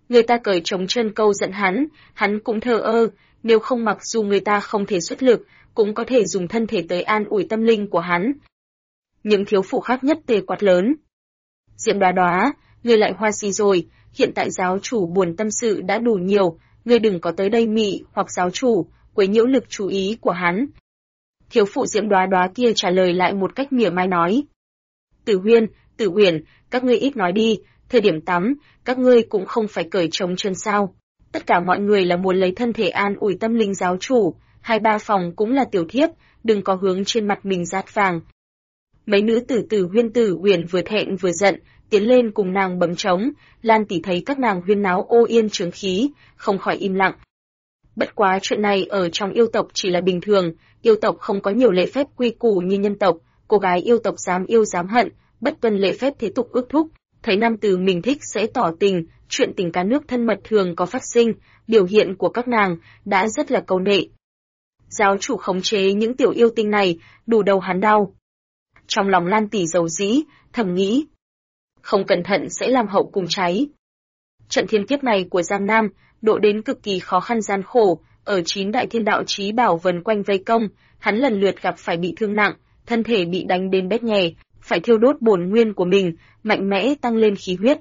Người ta cởi trống chân câu giận hắn cũng thờ ơ, nếu không mặc dù người ta không thể xuất lực, cũng có thể dùng thân thể tới an ủi tâm linh của hắn. Những thiếu phụ khác nhất tề quát lớn. Diệm Đoá Đoá, ngươi lại hoa gì rồi, hiện tại giáo chủ buồn tâm sự đã đủ nhiều, ngươi đừng có tới đây mị hoặc giáo chủ, quấy nhiễu lực chú ý của hắn. Thiếu phụ Diệm Đoá Đoá kia trả lời lại một cách mỉa mai nói. Tử Huyên, Tử Uyển, các ngươi ít nói đi, thời điểm tắm, các ngươi cũng không phải cởi trống chân sao. Tất cả mọi người là muốn lấy thân thể an ủi tâm linh giáo chủ, 2-3 phòng cũng là tiểu thiếp, đừng có hướng trên mặt mình rát vàng. Mấy nữ tử Tử Huyên Tử Uyển vừa thẹn vừa giận, tiến lên cùng nàng bấm trống, Lan tỷ thấy các nàng huyên náo ô yên chướng khí, không khỏi im lặng. Bất quá chuyện này ở trong yêu tộc chỉ là bình thường, yêu tộc không có nhiều lễ phép quy củ như nhân tộc, cô gái yêu tộc dám yêu dám hận, bất tuân lễ phép thế tục ước thúc, thấy nam tử mình thích sẽ tỏ tình, chuyện tình cá nước thân mật thường có phát sinh, biểu hiện của các nàng đã rất là câu nệ. Giáo chủ khống chế những tiểu yêu tinh này, đủ đầu hắn đau. Trong lòng Lan tỷ dầu dĩ, thầm nghĩ, không cẩn thận sẽ làm hậu cùng cháy. Trận thiên kiếp này của Giang Nam, độ đến cực kỳ khó khăn gian khổ, ở 9 đại thiên đạo chí bảo vần quanh vây công, hắn lần lượt gặp phải bị thương nặng, thân thể bị đánh đến bét nhè, phải thiêu đốt bổn nguyên của mình, mạnh mẽ tăng lên khí huyết.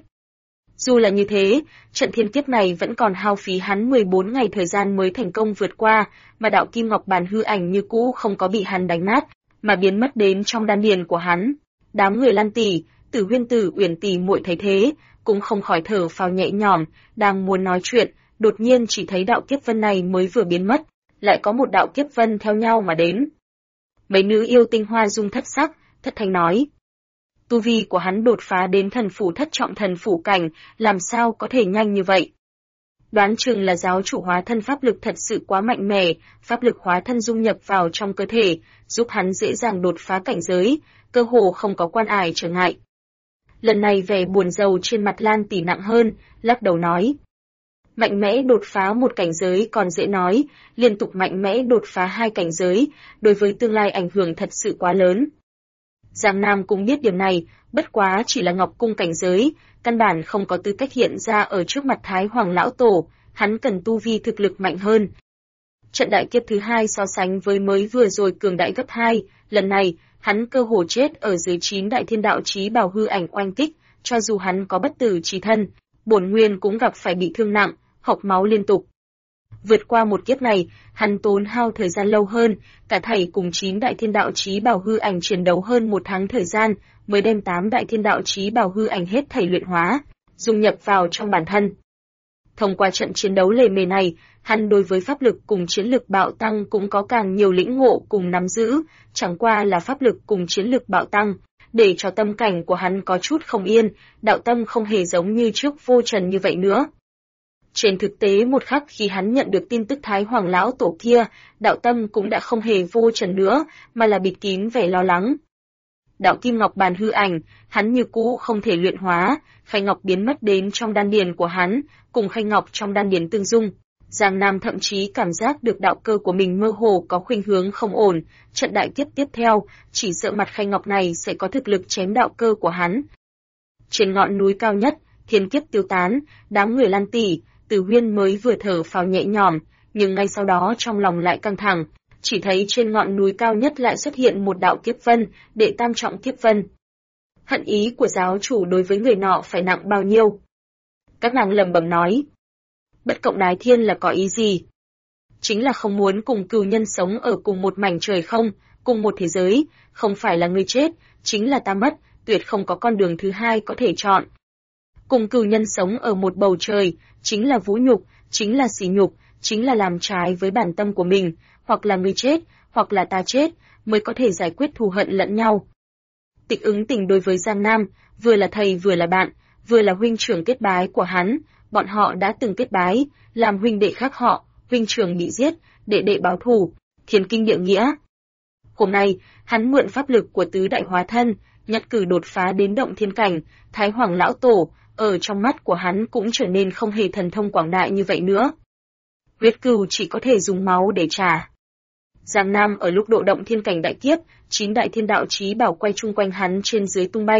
Dù là như thế, trận thiên kiếp này vẫn còn hao phí hắn 14 ngày thời gian mới thành công vượt qua, mà đạo kim ngọc bàn hư ảnh như cũ không có bị hắn đánh nát, mà biến mất đến trong đan điền của hắn. Đám người Lan tỷ, Tử Huyên Tử Uyển tỷ muội thấy thế, cũng không khỏi thở phào nhẹ nhõm, đang muốn nói chuyện, đột nhiên chỉ thấy đạo kiếp vân này mới vừa biến mất, lại có một đạo kiếp vân theo nhau mà đến. Mấy nữ yêu tinh hoa dung thất sắc, thất thanh nói. Tu vi của hắn đột phá đến thần phủ thất trọng thần phủ cảnh, làm sao có thể nhanh như vậy? Đoán chừng là giáo chủ hóa thân pháp lực thật sự quá mạnh mẽ, pháp lực hóa thân dung nhập vào trong cơ thể, giúp hắn dễ dàng đột phá cảnh giới, cơ hồ không có quan ải trở ngại. Lần này vẻ buồn rầu trên mặt Lan tỷ nặng hơn, lắc đầu nói. Mạnh mẽ đột phá một cảnh giới còn dễ nói, liên tục mạnh mẽ đột phá 2 cảnh giới, đối với tương lai ảnh hưởng thật sự quá lớn. Giang Nam cũng biết điểm này, bất quá chỉ là Ngọc Cung cảnh giới, căn bản không có tư cách hiện ra ở trước mặt Thái Hoàng Lão Tổ, hắn cần tu vi thực lực mạnh hơn. Trận đại kiếp thứ 2 so sánh với mới vừa rồi cường đại gấp 2, lần này, hắn cơ hồ chết ở dưới 9 đại thiên đạo chí bảo hư ảnh oanh kích, cho dù hắn có bất tử chí thân, bổn nguyên cũng gặp phải bị thương nặng, hộc máu liên tục. Vượt qua một kiếp này, hắn tốn hao thời gian lâu hơn, cả thảy cùng 9 đại thiên đạo chí bảo hư ảnh chiến đấu hơn 1 tháng thời gian, mới đem 8 đại thiên đạo chí bảo hư ảnh hết thảy luyện hóa, dung nhập vào trong bản thân. Thông qua trận chiến đấu lề mề này, hắn đối với pháp lực cùng chiến lực bạo tăng cũng có càng nhiều lĩnh ngộ cùng nắm giữ, chẳng qua là pháp lực cùng chiến lực bạo tăng, để cho tâm cảnh của hắn có chút không yên, đạo tâm không hề giống như trước vô trần như vậy nữa. Trên thực tế một khắc khi hắn nhận được tin tức Thái Hoàng Lão Tổ kia, đạo tâm cũng đã không hề vô trần nữa, mà là bịt kín vẻ lo lắng. Đạo kim ngọc bàn hư ảnh, hắn như cũ không thể luyện hóa, khay ngọc biến mất đến trong đan điền của hắn, cùng khay ngọc trong đan điền tương dung. Giang Nam thậm chí cảm giác được đạo cơ của mình mơ hồ có khuynh hướng không ổn, trận đại kiếp tiếp theo, chỉ sợ mặt khay ngọc này sẽ có thực lực chém đạo cơ của hắn. Trên ngọn núi cao nhất, thiên kiếp tiêu tán, đám người Lan tỷ, Tử Huyên mới vừa thở phào nhẹ nhõm, nhưng ngay sau đó trong lòng lại căng thẳng, chỉ thấy trên ngọn núi cao nhất lại xuất hiện một đạo kiếp vân, đệ tam trọng kiếp vân. Hận ý của giáo chủ đối với người nọ phải nặng bao nhiêu? Các nàng lẩm bẩm nói. Bất cộng đái thiên là có ý gì? Chính là không muốn cùng cừu nhân sống ở cùng một mảnh trời không, cùng một thế giới, không phải là người chết, chính là ta mất, tuyệt không có con đường thứ hai có thể chọn. Cùng cừu nhân sống ở một bầu trời, chính là vũ nhục, chính là sỉ nhục, chính là làm trái với bản tâm của mình, hoặc là người chết, hoặc là ta chết, mới có thể giải quyết thù hận lẫn nhau. Tịch Ứng Tình đối với Giang Nam, vừa là thầy vừa là bạn, vừa là huynh trưởng kết bái của hắn, bọn họ đã từng kết bái, làm huynh đệ khác họ, huynh trưởng bị giết, đệ đệ báo thù, thiên kinh địa nghĩa. Hôm nay, hắn mượn pháp lực của tứ đại hóa thân, nhất cử đột phá đến động thiên cảnh, Thái Hoàng Lão Tổ, ở trong mắt của hắn cũng trở nên không hề thần thông quảng đại như vậy nữa. Huyết cừu chỉ có thể dùng máu để trả. Giang Nam ở lúc độ động thiên cảnh đại kiếp, 9 đại thiên đạo chí bảo quay chung quanh hắn trên dưới tung bay,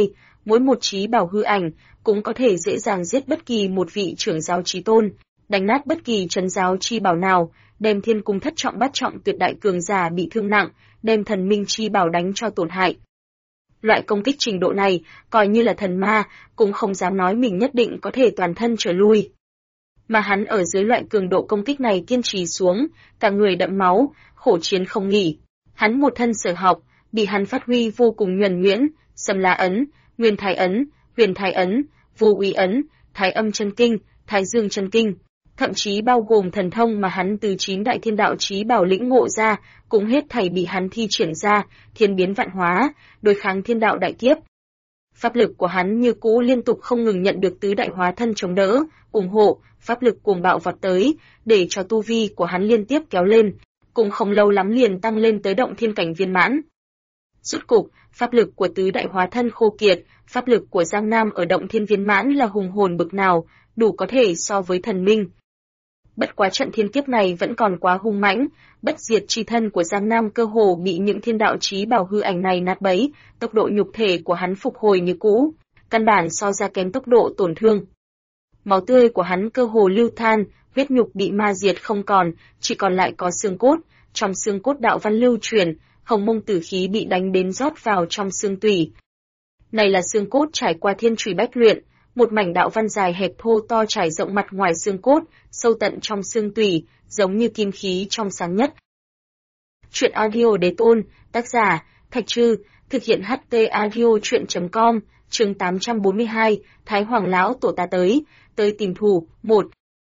mỗi một trí bảo hư ảnh cũng có thể dễ dàng giết bất kỳ một vị trưởng giáo chí tôn, đánh nát bất kỳ trấn giáo chi bảo nào, đem thiên cung thất trọng bát trọng tuyệt đại cường giả bị thương nặng, đem thần minh chi bảo đánh cho tổn hại. Loại công kích trình độ này, coi như là thần ma, cũng không dám nói mình nhất định có thể toàn thân trở lui. Mà hắn ở dưới loại cường độ công kích này kiên trì xuống, cả người đẫm máu, khổ chiến không nghỉ. Hắn một thân sở học, bị hắn phát huy vô cùng nhuần nhuyễn, Sâm La ấn, Nguyên Thái ấn, Huyền Thái ấn, Vô Úy ấn, Thái Âm chân kinh, Thái Dương chân kinh, thậm chí bao gồm thần thông mà hắn từ 9 đại thiên đạo chí bảo lĩnh ngộ ra, cũng hết thảy bị hắn thi triển ra, thiên biến vạn hóa, đối kháng thiên đạo đại kiếp. Pháp lực của hắn như cũ liên tục không ngừng nhận được tứ đại hóa thân chống đỡ, ủng hộ, pháp lực cuồng bạo vọt tới, để cho tu vi của hắn liên tiếp kéo lên, cũng không lâu lắm liền tăng lên tới động thiên cảnh viên mãn. Rốt cục, pháp lực của tứ đại hóa thân khô kiệt, pháp lực của Giang Nam ở động thiên viên mãn là hùng hồn bực nào, đủ có thể so với thần minh. Bất quá trận thiên kiếp này vẫn còn quá hung mãnh, bất diệt chi thân của Giang Nam cơ hồ bị những thiên đạo chí bảo hư ảnh này nát bấy, tốc độ nhục thể của hắn phục hồi như cũ, căn bản so ra kém tốc độ tổn thương. Máu tươi của hắn cơ hồ lưu than, huyết nhục bị ma diệt không còn, chỉ còn lại có xương cốt, trong xương cốt đạo văn lưu truyền, hồng mông tử khí bị đánh đến rót vào trong xương tủy. Này là xương cốt trải qua thiên chủy bách luyện, một mảnh đạo văn dài hẹp thô to trải rộng mặt ngoài xương cốt, sâu tận trong xương tủy, giống như kim khí trong sáng nhất. Truyện audio đế tôn, tác giả, Thạch Trư, thực hiện HT audio truyện.com, chương 842, Thái Hoàng Lão Tổ ta tới tìm thù, 1.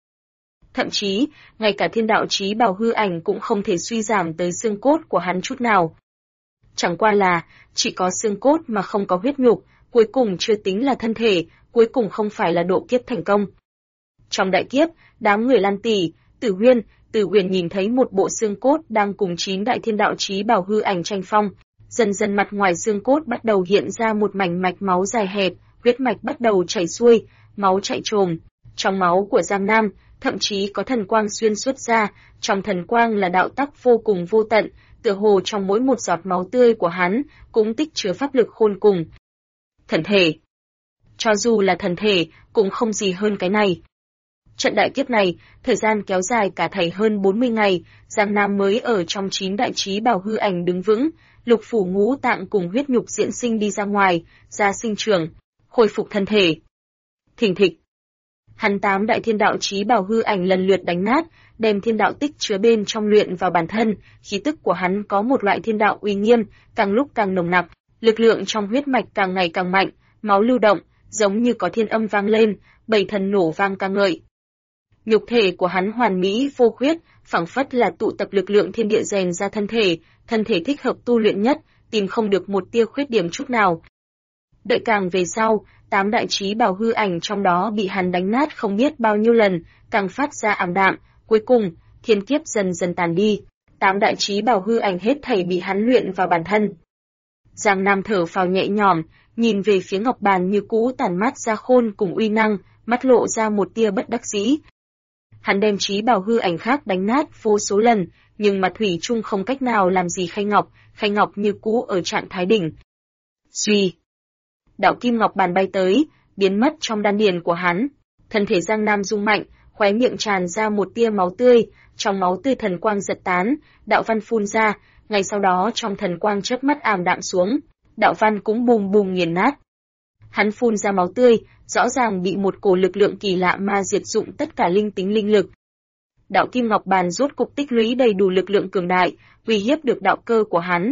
Thậm chí, ngay cả thiên đạo chí bảo hư ảnh cũng không thể suy giảm tới xương cốt của hắn chút nào. Chẳng qua là, chỉ có xương cốt mà không có huyết nhục, cuối cùng chưa tính là thân thể, cuối cùng không phải là độ kiếp thành công. Trong đại kiếp, đám người Lan Tỷ, Tử Huyền nhìn thấy một bộ xương cốt đang cùng 9 đại thiên đạo chí bảo hư ảnh tranh phong, dần dần mặt ngoài xương cốt bắt đầu hiện ra một mảnh mạch máu dài hẹp, huyết mạch bắt đầu chảy xuôi, máu chạy trồm. Trong máu của Giang Nam, thậm chí có thần quang xuyên suốt ra, trong thần quang là đạo tắc vô cùng vô tận, tựa hồ trong mỗi một giọt máu tươi của hắn cũng tích chứa pháp lực khôn cùng. Thần thể. Cho dù là thần thể, cũng không gì hơn cái này. Trận đại kiếp này, thời gian kéo dài cả thảy hơn 40 ngày, Giang Nam mới ở trong 9 đại chí bảo hư ảnh đứng vững, lục phủ ngũ tạng cùng huyết nhục diễn sinh đi ra ngoài, ra sinh trưởng, khôi phục thân thể. Thình thịch. Hắn 8 đại thiên đạo chí bảo hư ảnh lần lượt đánh nát, đem thiên đạo tích chứa bên trong luyện vào bản thân, khí tức của hắn có một loại thiên đạo uy nghiêm, càng lúc càng nồng nặc, lực lượng trong huyết mạch càng ngày càng mạnh, máu lưu động, giống như có thiên âm vang lên, bảy thần nổ vang ca ngợi. Nhục thể của hắn hoàn mỹ vô khuyết, phảng phất là tụ tập lực lượng thiên địa rèn ra thân thể thích hợp tu luyện nhất, tìm không được một tia khuyết điểm chút nào. Đợi càng về sau, 8 đại chí bảo hư ảnh trong đó bị hắn đánh nát không biết bao nhiêu lần, càng phát ra ảm đạm, cuối cùng, thiên kiếp dần dần tàn đi, 8 đại chí bảo hư ảnh hết thảy bị hắn luyện vào bản thân. Giang Nam thở phào nhẹ nhõm, nhìn về phía ngọc bàn như cũ tản mát ra khôn cùng uy năng, mắt lộ ra một tia bất đắc dĩ. Hắn đem chí bảo hư ảnh khác đánh nát vô số lần, nhưng mà thủy chung không cách nào làm gì Khay Ngọc như cũ ở trạng thái đỉnh. Suy, đạo kim ngọc bàn bay tới, biến mất trong đan điền của hắn. Thân thể Giang Nam rung mạnh, khóe miệng tràn ra một tia máu tươi, trong máu tươi thần quang giật tán, đạo văn phun ra, ngay sau đó trong thần quang chớp mắt ảm đạm xuống, đạo văn cũng bùm bùm nghiền nát. Hắn phun ra máu tươi, rõ ràng bị một cổ lực lượng kỳ lạ ma diệt dụng tất cả linh tính linh lực. Đạo kim ngọc bàn rốt cục tích lũy đầy đủ lực lượng cường đại, uy hiếp được đạo cơ của hắn.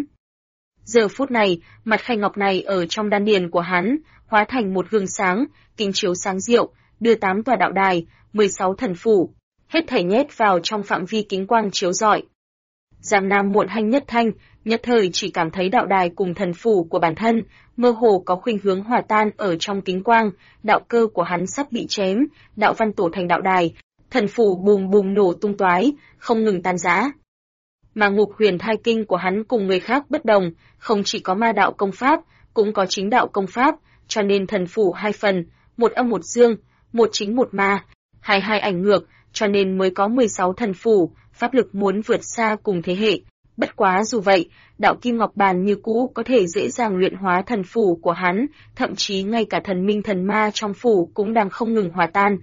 Giờ phút này, mặt khay ngọc này ở trong đan điền của hắn, hóa thành một gương sáng, kính chiếu sáng diệu, đưa 8 tòa đạo đài, 16 thần phủ, hết thảy nhét vào trong phạm vi kính quang chiếu rọi. Giang Nam muộn hanh nhất thời chỉ cảm thấy đạo đài cùng thần phủ của bản thân, mơ hồ có khuynh hướng hòa tan ở trong kính quang, đạo cơ của hắn sắp bị chém, đạo văn tổ thành đạo đài, thần phủ bùm bùm nổ tung toái, không ngừng tan rã. Mà Ngục Huyền Thai Kinh của hắn cùng người khác bất đồng, không chỉ có ma đạo công pháp, cũng có chính đạo công pháp, cho nên thần phủ 2 phần, một âm một dương, một chính một ma, hai ảnh ngược, cho nên mới có 16 thần phủ, pháp lực muốn vượt xa cùng thế hệ, Bất quá dù vậy, đạo kim ngọc bàn như cũ có thể dễ dàng luyện hóa thần phủ của hắn, thậm chí ngay cả thần minh thần ma trong phủ cũng đang không ngừng hòa tan.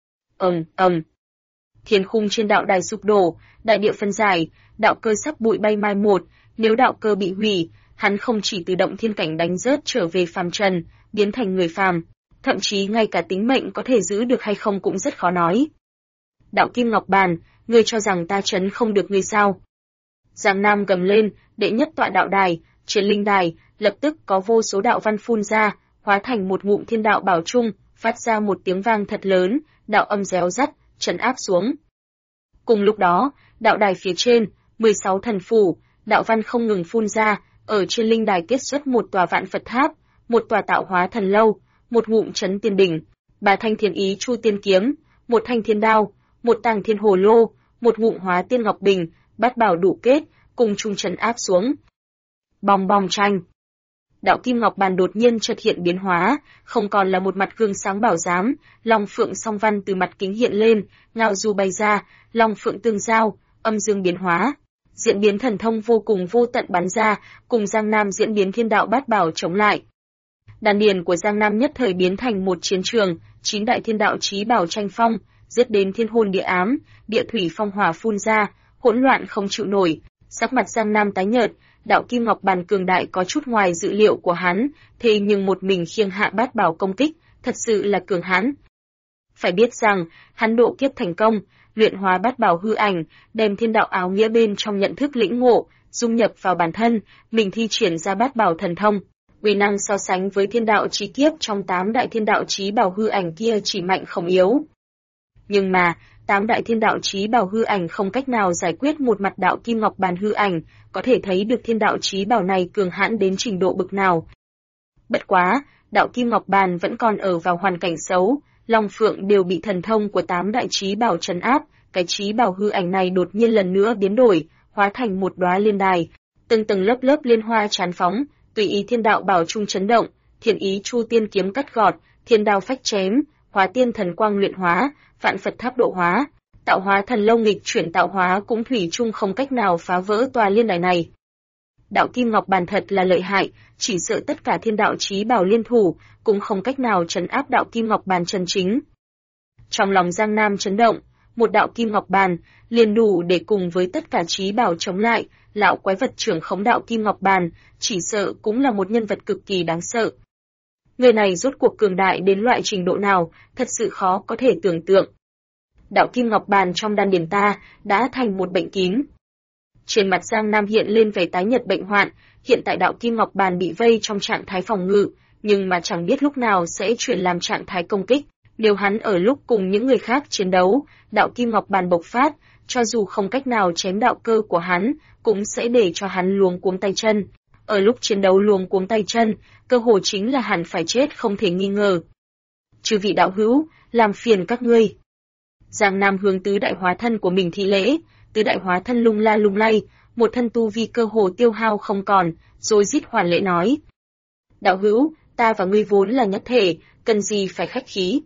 Thiên khung trên đạo đài sụp đổ, đại địa phân giải, đạo cơ sắp bụi bay mai một, nếu đạo cơ bị hủy, hắn không chỉ từ động thiên cảnh đánh rớt trở về phàm trần, biến thành người phàm, thậm chí ngay cả tính mệnh có thể giữ được hay không cũng rất khó nói. Đạo kim ngọc bàn, ngươi cho rằng ta trấn không được ngươi sao? Giang Nam gầm lên, đệ nhất tọa đạo đài, trên linh đài, lập tức có vô số đạo văn phun ra, hóa thành một ngụm thiên đạo bảo trung, phát ra một tiếng vang thật lớn, đạo âm réo rắt, trấn áp xuống. Cùng lúc đó, đạo đài phía trên, 16 thần phủ, đạo văn không ngừng phun ra, ở trên linh đài kết xuất một tòa vạn Phật tháp, một tòa tạo hóa thần lâu, một ngụm trấn tiên đỉnh, 3 thanh thiên ý chu tiên kiếm, một thanh thiên đao, một tàng thiên hồ lô, một ngụm hóa tiên ngọc bình, bát bảo đủ kết, cùng chung trấn áp xuống. Bong bong tranh. Đạo kim ngọc bàn đột nhiên chợt hiện biến hóa, không còn là một mặt gương sáng bảo giám, long phượng song văn từ mặt kính hiện lên, ngạo du bay ra, long phượng tương giao, âm dương biến hóa. Diễn biến thần thông vô cùng vô tận bắn ra, cùng Giang Nam diễn biến thiên đạo bát bảo chống lại. Đan điền của Giang Nam nhất thời biến thành một chiến trường, 9 đại thiên đạo chí bảo tranh phong, giết đến thiên hồn địa ám, địa thủy phong hỏa phun ra, hỗn loạn không chịu nổi. Sắc mặt Giang Nam tái nhợt, đạo kim ngọc bàn cường đại có chút ngoài dự liệu của hắn, thế nhưng một mình khiêng hạ bát bảo công kích, thật sự là cường hãn. Phải biết rằng, hắn độ kiếp thành công, luyện hóa bát bảo hư ảnh, đem thiên đạo áo nghĩa bên trong nhận thức lĩnh ngộ, dung nhập vào bản thân, mình thi triển ra bát bảo thần thông. Uy năng so sánh với thiên đạo chí kiếp trong 8 đại thiên đạo chí bảo hư ảnh kia chỉ mạnh không yếu. Nhưng mà, 8 đại thiên đạo chí bảo hư ảnh không cách nào giải quyết một mặt đạo kim ngọc bàn hư ảnh, có thể thấy được thiên đạo chí bảo này cường hãn đến trình độ bực nào. Bất quá, đạo kim ngọc bàn vẫn còn ở vào hoàn cảnh xấu, long phượng đều bị thần thông của 8 đại chí bảo trấn áp, cái chí bảo hư ảnh này đột nhiên lần nữa biến đổi, hóa thành một đóa liên đài, từng tầng lớp lớp liên hoa tràn phóng, tùy ý thiên đạo bảo trung chấn động, thiên ý chu tiên kiếm cắt gọt, thiên đao phách chém, hóa tiên thần quang luyện hóa, vạn Phật tháp độ hóa, tạo hóa thần lâu nghịch chuyển tạo hóa cũng thủy chung không cách nào phá vỡ tòa liên đài này. Đạo kim ngọc bàn thật là lợi hại, chỉ sợ tất cả thiên đạo chí bảo liên thủ cũng không cách nào trấn áp đạo kim ngọc bàn chân chính. Trong lòng Giang Nam chấn động, một đạo kim ngọc bàn liền đủ để cùng với tất cả chí bảo chống lại, lão quái vật trưởng khống đạo kim ngọc bàn, chỉ sợ cũng là một nhân vật cực kỳ đáng sợ. Người này rốt cuộc cường đại đến loại trình độ nào, thật sự khó có thể tưởng tượng. Đạo kim ngọc bàn trong đan điền ta đã thành một bệnh kín. Trên mặt Giang Nam hiện lên vẻ tái nhợt bệnh hoạn, hiện tại đạo kim ngọc bàn bị vây trong trạng thái phòng ngự, nhưng mà chẳng biết lúc nào sẽ chuyển làm trạng thái công kích. Nếu hắn ở lúc cùng những người khác chiến đấu, đạo kim ngọc bàn bộc phát, cho dù không cách nào chém đạo cơ của hắn, cũng sẽ để cho hắn luống cuống tay chân. Ở lúc chiến đấu luống cuống tay chân, cơ hồ chính là hẳn phải chết không thể nghi ngờ. Chư vị đạo hữu, làm phiền các ngươi. Giang Nam hướng tứ đại hóa thân của mình thi lễ, tứ đại hóa thân lung la lung lay, một thân tu vi cơ hồ tiêu hao không còn, rồi rít hoàn lễ nói. Đạo hữu, ta và ngươi vốn là nhất thể, cần gì phải khách khí.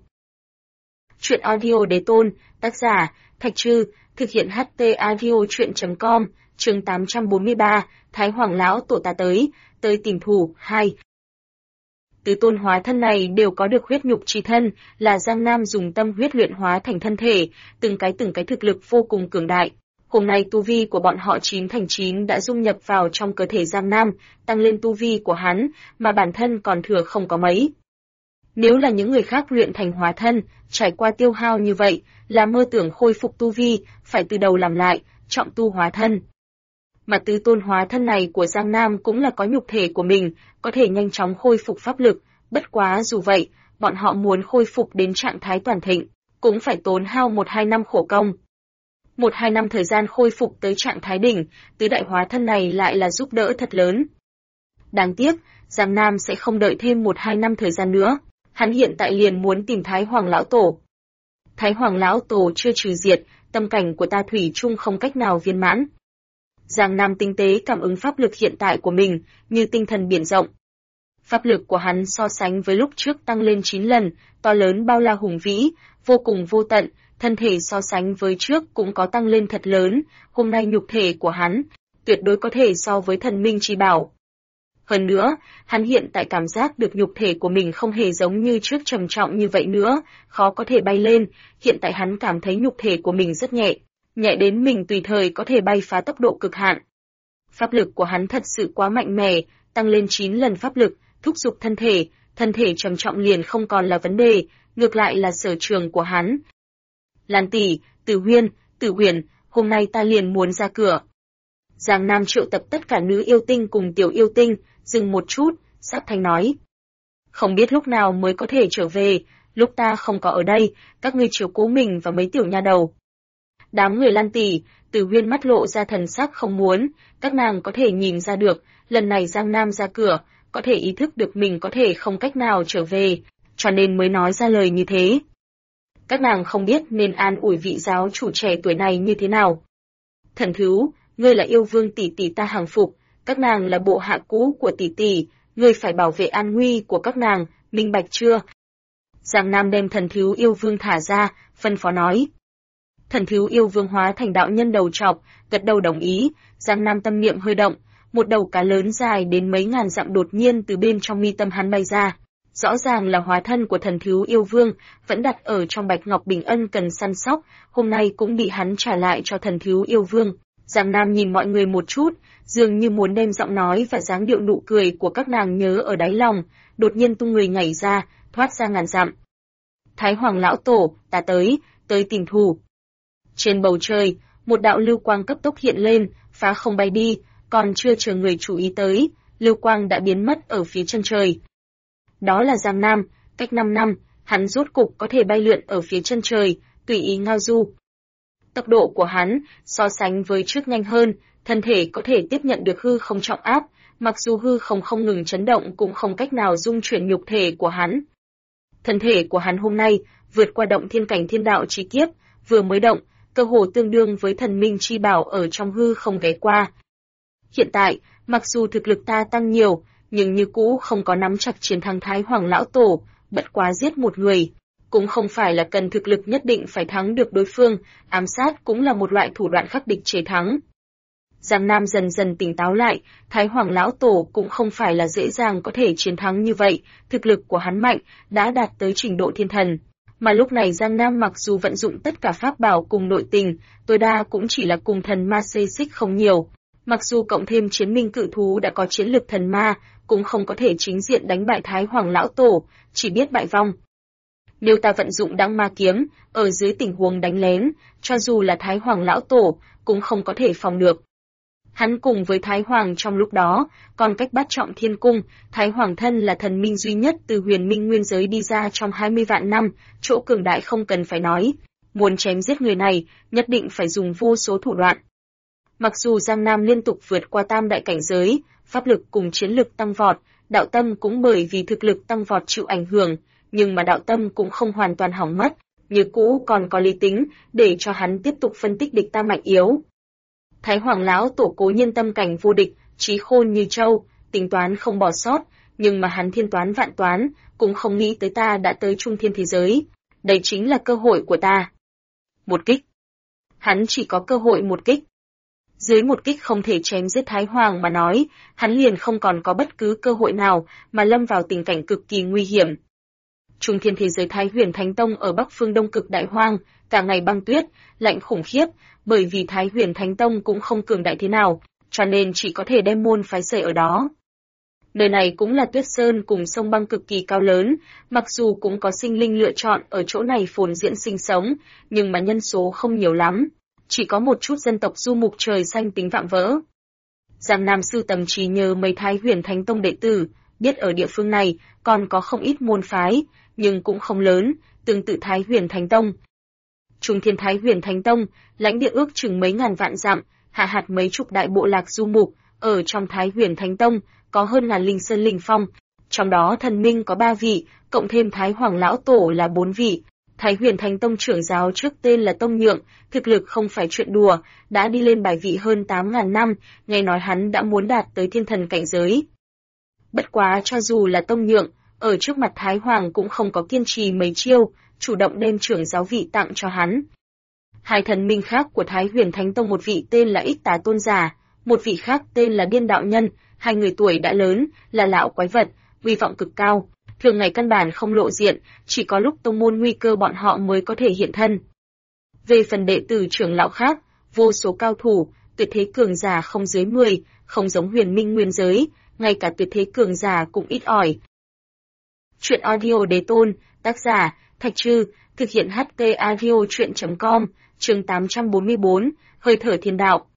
Chuyện audio đế tôn, tác giả, Thạch Trư, thực hiện HT audio chuyện.com, chương 843, Thái Hoàng Lão Tổ ta tới tìm thủ, 2. Tứ tôn hóa thân này đều có được huyết nhục chi thân, là Giang Nam dùng tâm huyết luyện hóa thành thân thể, từng cái thực lực vô cùng cường đại. Hôm nay tu vi của bọn họ 9 thành 9 đã dung nhập vào trong cơ thể Giang Nam, tăng lên tu vi của hắn, mà bản thân còn thừa không có mấy. Nếu là những người khác luyện thành hóa thân, trải qua tiêu hao như vậy, là mơ tưởng khôi phục tu vi, phải từ đầu làm lại, trọng tu hóa thân. Mà tứ tôn hóa thân này của Giang Nam cũng là có nhục thể của mình, có thể nhanh chóng khôi phục pháp lực, bất quá dù vậy, bọn họ muốn khôi phục đến trạng thái toàn thịnh, cũng phải tốn hao 1-2 năm khổ công. 1-2 năm thời gian khôi phục tới trạng thái đỉnh, tứ đại hóa thân này lại là giúp đỡ thật lớn. Đáng tiếc, Giang Nam sẽ không đợi thêm 1-2 năm thời gian nữa, hắn hiện tại liền muốn tìm Thái Hoàng Lão Tổ. Thái Hoàng Lão Tổ chưa trừ diệt, tâm cảnh của ta thủy chung không cách nào viên mãn. Giang Nam tinh tế cảm ứng pháp lực hiện tại của mình, như tinh thần biển rộng. Pháp lực của hắn so sánh với lúc trước tăng lên 9 lần, to lớn bao la hùng vĩ, vô cùng vô tận, thân thể so sánh với trước cũng có tăng lên thật lớn, hôm nay nhục thể của hắn, tuyệt đối có thể so với thần minh chi bảo. Hơn nữa, hắn hiện tại cảm giác được nhục thể của mình không hề giống như trước trầm trọng như vậy nữa, khó có thể bay lên, hiện tại hắn cảm thấy nhục thể của mình rất nhẹ, nhẹ đến mình tùy thời có thể bay phá tốc độ cực hạn. Pháp lực của hắn thật sự quá mạnh mẽ, tăng lên 9 lần pháp lực, thúc giục thân thể trầm trọng liền không còn là vấn đề, ngược lại là sở trường của hắn. Lan tỷ, Tử Huyền, hôm nay ta liền muốn ra cửa. Giang Nam triệu tập tất cả nữ yêu tinh cùng tiểu yêu tinh, dừng một chút, sắc thanh nói. Không biết lúc nào mới có thể trở về, lúc ta không có ở đây, các ngươi chiếu cố mình và mấy tiểu nha đầu. Đám người Lan tỷ, Tử Huyên mắt lộ ra thần sắc không muốn, các nàng có thể nhìn ra được, lần này Giang Nam ra cửa, có thể ý thức được mình có thể không cách nào trở về, cho nên mới nói ra lời như thế. Các nàng không biết nên an ủi vị giáo chủ trẻ tuổi này như thế nào. Thần thú, ngươi là yêu vương tỷ tỷ ta hàng phục, các nàng là bộ hạ cũ của tỷ tỷ, ngươi phải bảo vệ an nguy của các nàng, minh bạch chưa? Giang Nam đem thần thú yêu vương thả ra, phân phó nói. Thần thú yêu vương hóa thành đạo nhân đầu trọc, gật đầu đồng ý, Giang Nam tâm niệm hơi động, một đầu cá lớn dài đến mấy ngàn dặm đột nhiên từ bên trong mi tâm hắn bay ra. Rõ ràng là hóa thân của thần thú yêu vương, vẫn đặt ở trong bạch ngọc bình ân cần săn sóc, hôm nay cũng bị hắn trả lại cho thần thú yêu vương. Giang Nam nhìn mọi người một chút, dường như muốn đem giọng nói và dáng điệu nụ cười của các nàng nhớ ở đáy lòng, đột nhiên tung người nhảy ra, thoát ra ngàn dặm. Thái Hoàng lão tổ, ta tới tìm thù. Trên bầu trời, một đạo lưu quang cấp tốc hiện lên, phá không bay đi, còn chưa chờ người chú ý tới, lưu quang đã biến mất ở phía chân trời. Đó là Giang Nam, cách 5 năm, hắn rốt cục có thể bay lượn ở phía chân trời, tùy ý ngao du. Tốc độ của hắn so sánh với trước nhanh hơn, thân thể có thể tiếp nhận được hư không trọng áp, mặc dù hư không không ngừng chấn động cũng không cách nào dung chuyển nhục thể của hắn. Thân thể của hắn hôm nay vượt qua động thiên cảnh thiên đạo chi kiếp, vừa mới động, cơ hồ tương đương với thần minh chi bảo ở trong hư không ghé qua. Hiện tại, mặc dù thực lực ta tăng nhiều, nhưng như cũ không có nắm chặt chiến thắng Thái Hoàng lão tổ, bất quá giết một người, cũng không phải là cần thực lực nhất định phải thắng được đối phương, ám sát cũng là một loại thủ đoạn khắc địch chế thắng. Giang Nam dần dần tỉnh táo lại, Thái Hoàng lão tổ cũng không phải là dễ dàng có thể chiến thắng như vậy, thực lực của hắn mạnh, đã đạt tới trình độ thiên thần. Mà lúc này Giang Nam mặc dù vận dụng tất cả pháp bảo cùng nội tình, tối đa cũng chỉ là cùng thần ma xê xích không nhiều. Mặc dù cộng thêm chiến minh cự thú đã có chiến lực thần ma, cũng không có thể chính diện đánh bại Thái Hoàng lão tổ, chỉ biết bại vong. Nếu ta vận dụng đãng ma kiếm, ở dưới tình huống đánh lén, cho dù là Thái Hoàng lão tổ, cũng không có thể phòng được. Hắn cùng với Thái Hoàng trong lúc đó, còn cách bát trọng thiên cung, Thái Hoàng thân là thần minh duy nhất từ huyền minh nguyên giới đi ra trong 20 vạn năm, chỗ cường đại không cần phải nói. Muốn chém giết người này, nhất định phải dùng vô số thủ đoạn. Mặc dù Giang Nam liên tục vượt qua tam đại cảnh giới, pháp lực cùng chiến lực tăng vọt, đạo tâm cũng bởi vì thực lực tăng vọt chịu ảnh hưởng, nhưng mà đạo tâm cũng không hoàn toàn hỏng mất, như cũ còn có lý tính để cho hắn tiếp tục phân tích địch ta mạnh yếu. Thái Hoàng lão tổ cố nhiên tâm cảnh vô địch, trí khôn như trâu, tính toán không bỏ sót, nhưng mà hắn thiên toán vạn toán, cũng không nghĩ tới ta đã tới trung thiên thế giới. Đây chính là cơ hội của ta. Một kích. Hắn chỉ có cơ hội một kích. Dưới một kích không thể chém giết Thái Hoàng mà nói, hắn liền không còn có bất cứ cơ hội nào mà lâm vào tình cảnh cực kỳ nguy hiểm. Trung thiên thế giới Thái Huyền Thánh Tông ở Bắc Phương Đông Cực Đại Hoang, cả ngày băng tuyết, lạnh khủng khiếp, bởi vì Thái Huyền Thánh Tông cũng không cường đại thế nào, cho nên chỉ có thể đem môn phái xây ở đó. Nơi này cũng là tuyết sơn cùng sông băng cực kỳ cao lớn, mặc dù cũng có sinh linh lựa chọn ở chỗ này phồn diễn sinh sống, nhưng mà nhân số không nhiều lắm, chỉ có một chút dân tộc du mục trời xanh tính vạm vỡ. Giang Nam sưu tầm trí nhớ mấy Thái Huyền Thánh Tông đệ tử, biết ở địa phương này còn có không ít môn phái, nhưng cũng không lớn, tương tự Thái Huyền Thánh Tông. Trung thiên Thái Huyền Thánh Tông, lãnh địa ước chừng mấy ngàn vạn dặm, hạ hạt mấy chục đại bộ lạc du mục, ở trong Thái Huyền Thánh Tông có hơn ngàn linh sơn linh phong, trong đó thần minh có 3 vị, cộng thêm Thái Hoàng lão tổ là 4 vị. Thái Huyền Thánh Tông trưởng giáo trước tên là Tông Nhượng, thực lực không phải chuyện đùa, đã đi lên bài vị hơn 8.000 năm, nghe nói hắn đã muốn đạt tới thiên thần cảnh giới. Bất quá cho dù là Tông Nhượng, ở trước mặt Thái Hoàng cũng không có kiên trì mấy chiêu, chủ động đem trưởng giáo vị tặng cho hắn. Hai thần minh khác của Thái Huyền Thánh Tông, một vị tên là Ích Tà Tôn Giả, một vị khác tên là Điên Đạo Nhân, hai người tuổi đã lớn, là lão quái vật, uy vọng cực cao, thường ngày căn bản không lộ diện, chỉ có lúc tông môn nguy cơ bọn họ mới có thể hiện thân. Về phần đệ tử trưởng lão khác, vô số cao thủ, tuyệt thế cường giả không dưới 10, không giống Huyền Minh nguyên giới, ngay cả tuyệt thế cường giả cũng ít ỏi. Truyện audio đế tôn, tác giả, Thạch Trư, thực hiện HT audio truyện.com, chương 844, hơi thở thiên đạo.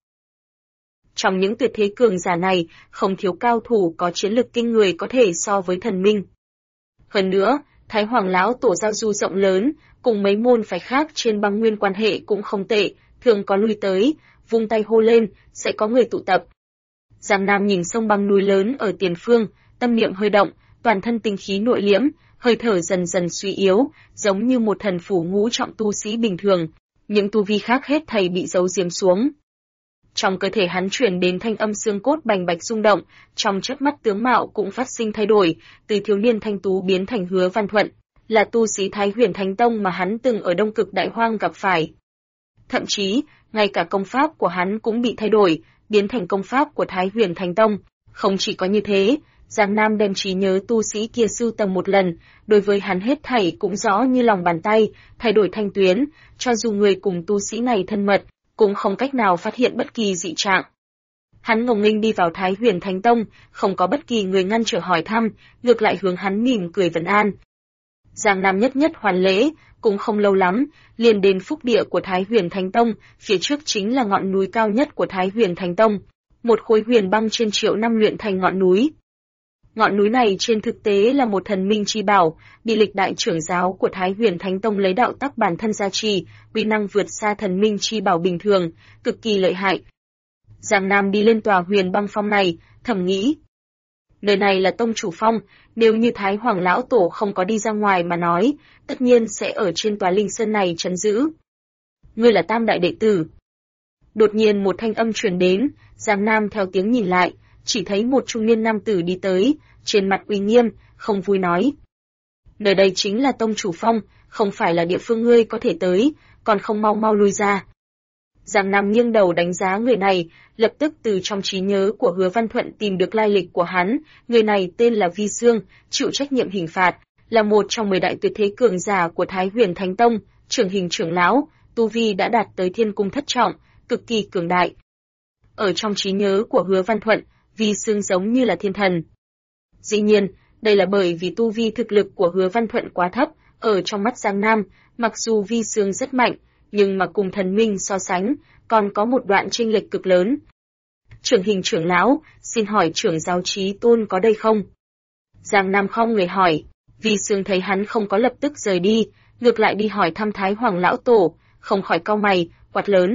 Trong những tuyệt thế cường giả này, không thiếu cao thủ có chiến lực kinh người có thể so với thần minh. Hơn nữa, Thái Hoàng lão tổ giao du rộng lớn, cùng mấy môn phái khác trên băng nguyên quan hệ cũng không tệ, thường có lui tới, vung tay hô lên, sẽ có người tụ tập. Giang Nam nhìn sông băng núi lớn ở tiền phương, tâm niệm hơi động, toàn thân tinh khí nội liễm, hơi thở dần dần suy yếu, giống như một thần phủ ngũ trọng tu sĩ bình thường, những tu vi khác hết thảy bị giấu giếm xuống. Trong cơ thể hắn chuyển đến thanh âm xương cốt bành bạch rung động, trong chớp mắt tướng mạo cũng phát sinh thay đổi, từ thiếu niên thanh tú biến thành Hứa Văn Thuận, là tu sĩ Thái Huyền Thánh Tông mà hắn từng ở Đông Cực Đại Hoang gặp phải. Thậm chí, ngay cả công pháp của hắn cũng bị thay đổi, biến thành công pháp của Thái Huyền Thánh Tông. Không chỉ có như thế, Giang Nam đem trí nhớ tu sĩ kia sưu tầm một lần, đối với hắn hết thảy cũng rõ như lòng bàn tay, thay đổi thanh tuyến, cho dù người cùng tu sĩ này thân mật, cũng không cách nào phát hiện bất kỳ dị trạng. Hắn ngông nghênh đi vào Thái Huyền Thánh Tông, không có bất kỳ người ngăn trở hỏi thăm, ngược lại hướng hắn mỉm cười vấn an. Giang Nam nhất nhất hoàn lễ, cũng không lâu lắm, liền đến phúc địa của Thái Huyền Thánh Tông, phía trước chính là ngọn núi cao nhất của Thái Huyền Thánh Tông, một khối huyền băng trên triệu năm luyện thành ngọn núi. Ngọn núi này trên thực tế là một thần minh chi bảo, bị lịch đại trưởng giáo của Thái Huyền Thánh Tông lấy đạo tắc bản thân gia trì, uy năng vượt xa thần minh chi bảo bình thường, cực kỳ lợi hại. Giang Nam đi lên tòa huyền băng phong này, thầm nghĩ. Nơi này là tông chủ phong, nếu như Thái Hoàng lão tổ không có đi ra ngoài mà nói, tất nhiên sẽ ở trên tòa linh sơn này trấn giữ. Ngươi là tam đại đệ tử. Đột nhiên một thanh âm truyền đến, Giang Nam theo tiếng nhìn lại, chỉ thấy một trung niên nam tử đi tới, trên mặt uy nghiêm, không vui nói. Nơi đây chính là tông chủ phong, không phải là địa phương ngươi có thể tới, còn không mau mau lui ra. Giang Nam nghiêng đầu đánh giá người này, lập tức từ trong trí nhớ của Hứa Văn Thuận tìm được lai lịch của hắn, người này tên là Vi Sương, chịu trách nhiệm hình phạt, là một trong 10 đại tuyệt thế cường giả của Thái Huyền Thánh Tông, trưởng hình trưởng lão, tu vi đã đạt tới thiên cung thất trọng, cực kỳ cường đại. Ở trong trí nhớ của Hứa Văn Thuận, Vi Sương giống như là thiên thần. Dĩ nhiên, đây là bởi vì tu vi thực lực của Hứa Văn Thuận quá thấp, ở trong mắt Giang Nam, mặc dù Vi Sương rất mạnh, nhưng mà cùng thần minh so sánh, còn có một đoạn chênh lệch cực lớn. Trưởng hình trưởng lão, xin hỏi trưởng giáo Chí Tôn có đây không? Giang Nam không người hỏi, Vi Sương thấy hắn không có lập tức rời đi, ngược lại đi hỏi thăm Thái Hoàng lão tổ, không khỏi cau mày, quát lớn.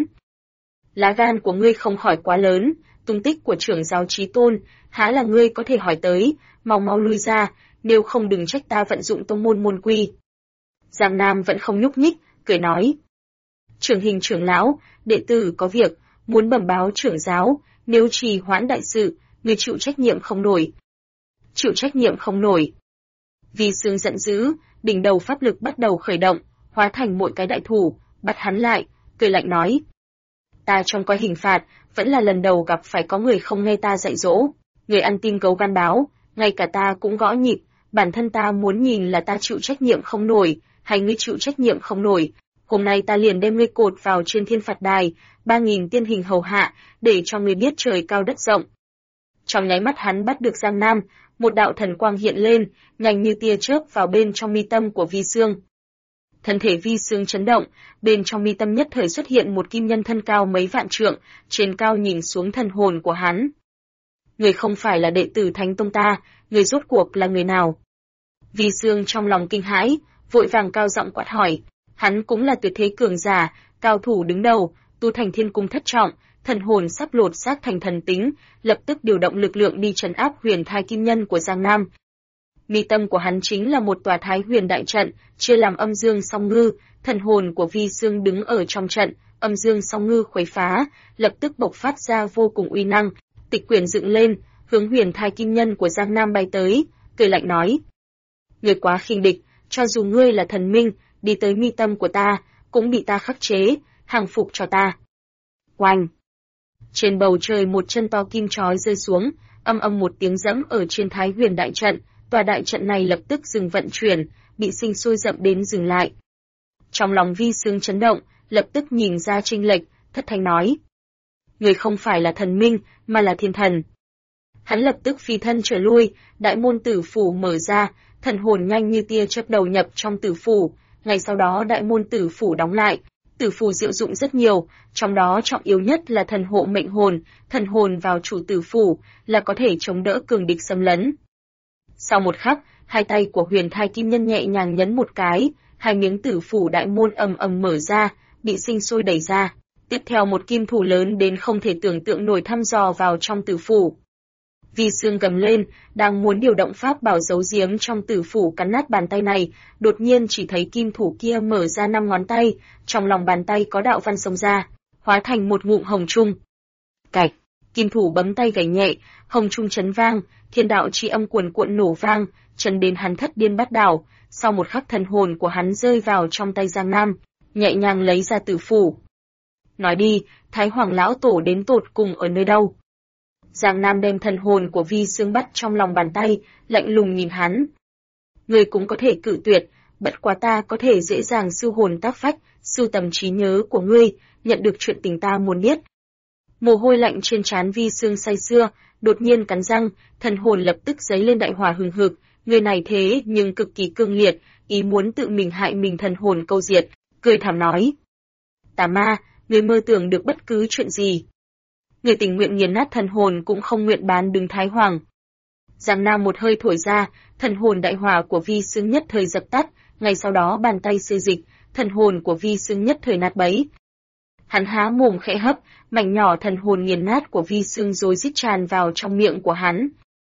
Lá gan của ngươi không khỏi quá lớn, tung tích của trưởng giáo Chí Tôn, há là ngươi có thể hỏi tới, mau mau lui ra, nếu không đừng trách ta vận dụng tông môn môn quy. Giang Nam vẫn không nhúc nhích, cười nói. Trưởng hình trưởng lão, đệ tử có việc, muốn bẩm báo trưởng giáo, nếu trì hoãn đại sự, người chịu trách nhiệm không nổi. Chịu trách nhiệm không nổi. Vi Sương giận dữ, đỉnh đầu pháp lực bắt đầu khởi động, hóa thành một cái đại thủ, bắt hắn lại, cười lạnh nói. Ta trong coi hình phạt, vẫn là lần đầu gặp phải có người không nghe ta dạy dỗ, người ăn tim gấu gan báo, ngay cả ta cũng gõ nhịp, bản thân ta muốn nhìn là ta chịu trách nhiệm không nổi, hay ngươi chịu trách nhiệm không nổi. Hôm nay ta liền đem ngươi cột vào trên thiên phạt đài, 3.000 tiên hình hầu hạ, để cho ngươi biết trời cao đất rộng. Trong nháy mắt hắn bắt được Giang Nam, một đạo thần quang hiện lên, nhanh như tia chớp vào bên trong mi tâm của Vi Sương. Thân thể Vi Sương chấn động, bên trong mi tâm nhất thời xuất hiện một kim nhân thân cao mấy vạn trượng, trên cao nhìn xuống thần hồn của hắn. Người không phải là đệ tử Thánh Tông ta, người rốt cuộc là người nào? Vi Sương trong lòng kinh hãi, vội vàng cao giọng quát hỏi. Hắn cũng là tuyệt thế cường giả, cao thủ đứng đầu, tu thành thiên cung thất trọng, thần hồn sắp lột xác thành thần tính, lập tức điều động lực lượng đi trấn áp huyền thai kim nhân của Giang Nam. Mi tâm của hắn chính là một tòa Thái Huyền đại trận, chia làm âm dương song ngư, thần hồn của Vi Sương đứng ở trong trận, âm dương song ngư khuấy phá, lập tức bộc phát ra vô cùng uy năng, tịch quyển dựng lên, hướng huyền thai kim nhân của Giang Nam bay tới, cười lạnh nói: "Ngươi quá khinh địch, cho dù ngươi là thần minh, đi tới mi tâm của ta, cũng bị ta khắc chế, hàng phục cho ta." Oanh! Trên bầu trời một chân to kim chói rơi xuống, âm âm một tiếng giẫm ở trên Thái Huyền đại trận, tòa đại trận này lập tức dừng vận chuyển, bị sinh sôi dậm đến dừng lại. Trong lòng Vi Sương chấn động, lập tức nhìn ra chênh lệch, thất thanh nói: người không phải là thần minh, mà là thiên thần. Hắn lập tức phi thân trở lui, đại môn tử phủ mở ra, thần hồn nhanh như tia chớp đầu nhập trong tử phủ, ngay sau đó đại môn tử phủ đóng lại. Tử phù diệu dụng rất nhiều, trong đó trọng yếu nhất là thần hộ mệnh hồn, thần hồn vào chủ tử phủ là có thể chống đỡ cường địch xâm lấn. Sau một khắc, hai tay của Huyền Thai Kim Nhân nhẹ nhàng nhấn một cái, hai miếng tử phủ đại môn ầm ầm mở ra, bị sinh sôi đẩy ra. Tiếp theo một kim thủ lớn đến không thể tưởng tượng nổi thăm dò vào trong tử phủ. Vi Sương gầm lên, đang muốn điều động pháp bảo giấu giếm trong tử phủ cắn nát bàn tay này, đột nhiên chỉ thấy kim thủ kia mở ra 5 ngón tay, trong lòng bàn tay có đạo văn xông ra, hóa thành một ngụm hồng trung. Cạch, kim thủ bấm tay gảy nhẹ, hồng trung chấn vang, thiên đạo chi âm cuồn cuộn nổ vang, chấn đến hắn thất điên bát đảo. Sau một khắc thần hồn của hắn rơi vào trong tay Giang Nam, nhẹ nhàng lấy ra tử phủ. Nói đi, Thái Hoàng lão tổ đến tột cùng ở nơi đâu? Giang Nam đem thần hồn của Vi Sương bắt trong lòng bàn tay, lạnh lùng nhìn hắn. Ngươi cũng có thể cự tuyệt, bất quá ta có thể dễ dàng sưu hồn tác phách, sưu tầm trí nhớ của ngươi, nhận được chuyện tình ta muốn biết. Mồ hôi lạnh trên trán Vi Sương say sưa, đột nhiên cắn răng, thần hồn lập tức giấy lên đại hỏa hừng hực, người này thế nhưng cực kỳ cương liệt, ý muốn tự mình hại mình thần hồn câu diệt, cười thảm nói. Tà ma, ngươi mơ tưởng được bất cứ chuyện gì. Người tình nguyện nghiền nát thần hồn cũng không nguyện bán đứng Thái Hoàng. Giang Nam một hơi thổi ra, thần hồn đại hỏa của Vi Sương nhất thời dập tắt, ngay sau đó bàn tay xê dịch, thần hồn của Vi Sương nhất thời nát bấy. Hắn há mồm khẽ hấp, mảnh nhỏ thần hồn nghiền nát của Vi Sương rồi rít tràn vào trong miệng của hắn.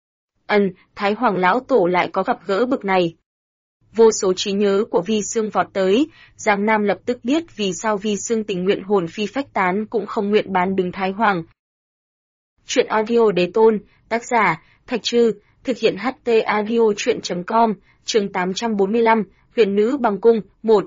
Thái Hoàng lão tổ lại có gặp gỡ bực này. Vô số trí nhớ của Vi Sương vọt tới, Giang Nam lập tức biết vì sao Vi Sương tình nguyện hồn phi phách tán cũng không nguyện bán đứng Thái Hoàng. Chuyện audio đế tôn, tác giả, Thạch Trư, thực hiện HT audio chuyện.com, chương 845, Huyền Nữ Bằng Cung, 1.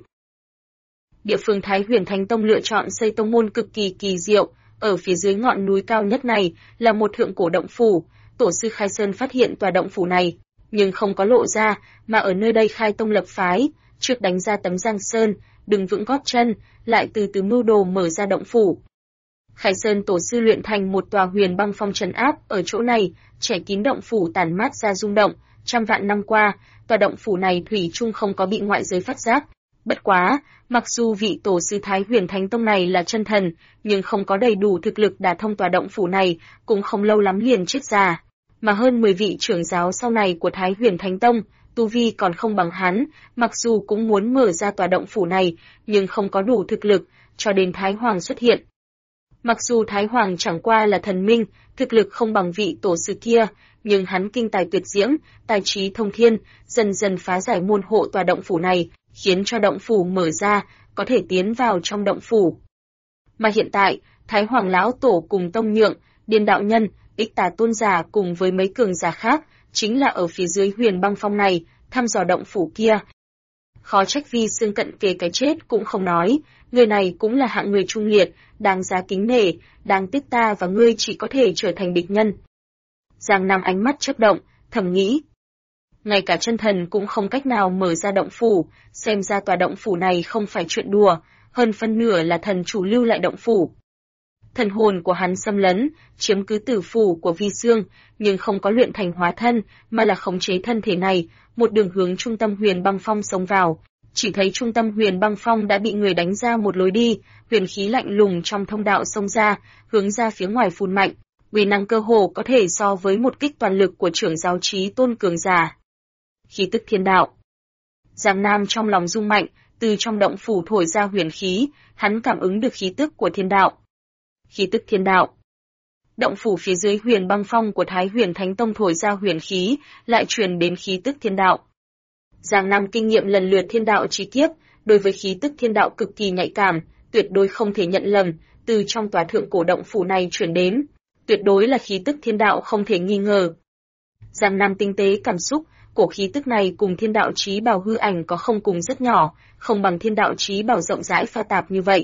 Địa phương Thái Huyền Thánh Tông lựa chọn xây tông môn cực kỳ kỳ diệu, ở phía dưới ngọn núi cao nhất này là một thượng cổ động phủ, tổ sư Khai Sơn phát hiện tòa động phủ này, nhưng không có lộ ra, mà ở nơi đây khai tông lập phái, trước đánh ra tấm Giang Sơn, đứng vững gót chân, lại từ từ mưu đồ mở ra động phủ. Khai Sơn tổ sư luyện thành một tòa huyền băng phong trấn áp ở chỗ này, che kín động phủ tản mát ra rung động, trăm vạn năm qua, tòa động phủ này thủy chung không có bị ngoại giới phát giác. Bất quá, mặc dù vị tổ sư Thái Huyền Thánh Tông này là chân thần, nhưng không có đầy đủ thực lực đả thông tòa động phủ này, cũng không lâu lắm liền chết già. Mà hơn 10 vị trưởng giáo sau này của Thái Huyền Thánh Tông, tu vi còn không bằng hắn, mặc dù cũng muốn mở ra tòa động phủ này, nhưng không có đủ thực lực, cho đến Thái Hoàng xuất hiện. Mặc dù Thái Hoàng chẳng qua là thần minh, thực lực không bằng vị tổ sư kia, nhưng hắn kinh tài tuyệt diễm, tài trí thông thiên, dần dần phá giải môn hộ tòa động phủ này, khiến cho động phủ mở ra, có thể tiến vào trong động phủ. Mà hiện tại, Thái Hoàng lão tổ cùng Tông Nhượng, Điền đạo nhân, Ích Tà tôn giả cùng với mấy cường giả khác, chính là ở phía dưới huyền băng phong này, thăm dò động phủ kia. Khó trách Vi Sương cận kề cái chết cũng không nói, người này cũng là hạng người trung liệt, đáng giá kính nể, đáng tiếc ta và ngươi chỉ có thể trở thành địch nhân. Giang Nam ánh mắt chớp động, thầm nghĩ. Ngay cả chân thần cũng không cách nào mở ra động phủ, xem ra tòa động phủ này không phải chuyện đùa, hơn phân nửa là thần chủ lưu lại động phủ. Thần hồn của hắn xâm lấn, chiếm cứ tử phủ của Vi Sương, nhưng không có luyện thành hóa thân, mà là khống chế thân thể này, một đường hướng trung tâm huyền băng phong xông vào. Chỉ thấy trung tâm huyền băng phong đã bị người đánh ra một lối đi, huyền khí lạnh lùng trong thông đạo xông ra, hướng ra phía ngoài phun mạnh. Uy năng cơ hồ có thể so với một kích toàn lực của trưởng giáo chí tôn cường giả. Khí tức thiên đạo. Giang Nam trong lòng rung mạnh, từ trong động phủ thổi ra huyền khí, hắn cảm ứng được khí tức của thiên đạo. Khí tức thiên đạo. Động phủ phía dưới huyền băng phong của Thái Huyền Thánh Tông thổi ra huyền khí, lại truyền đến khí tức thiên đạo. Giang Nam kinh nghiệm lần lượt thiên đạo chi kiếp, đối với khí tức thiên đạo cực kỳ nhạy cảm, tuyệt đối không thể nhận lầm, từ trong tòa thượng cổ động phủ này truyền đến, tuyệt đối là khí tức thiên đạo không thể nghi ngờ. Giang Nam tinh tế cảm xúc, cổ khí tức này cùng thiên đạo chí bảo hư ảnh có không cùng rất nhỏ, không bằng thiên đạo chí bảo rộng rãi pha tạp như vậy,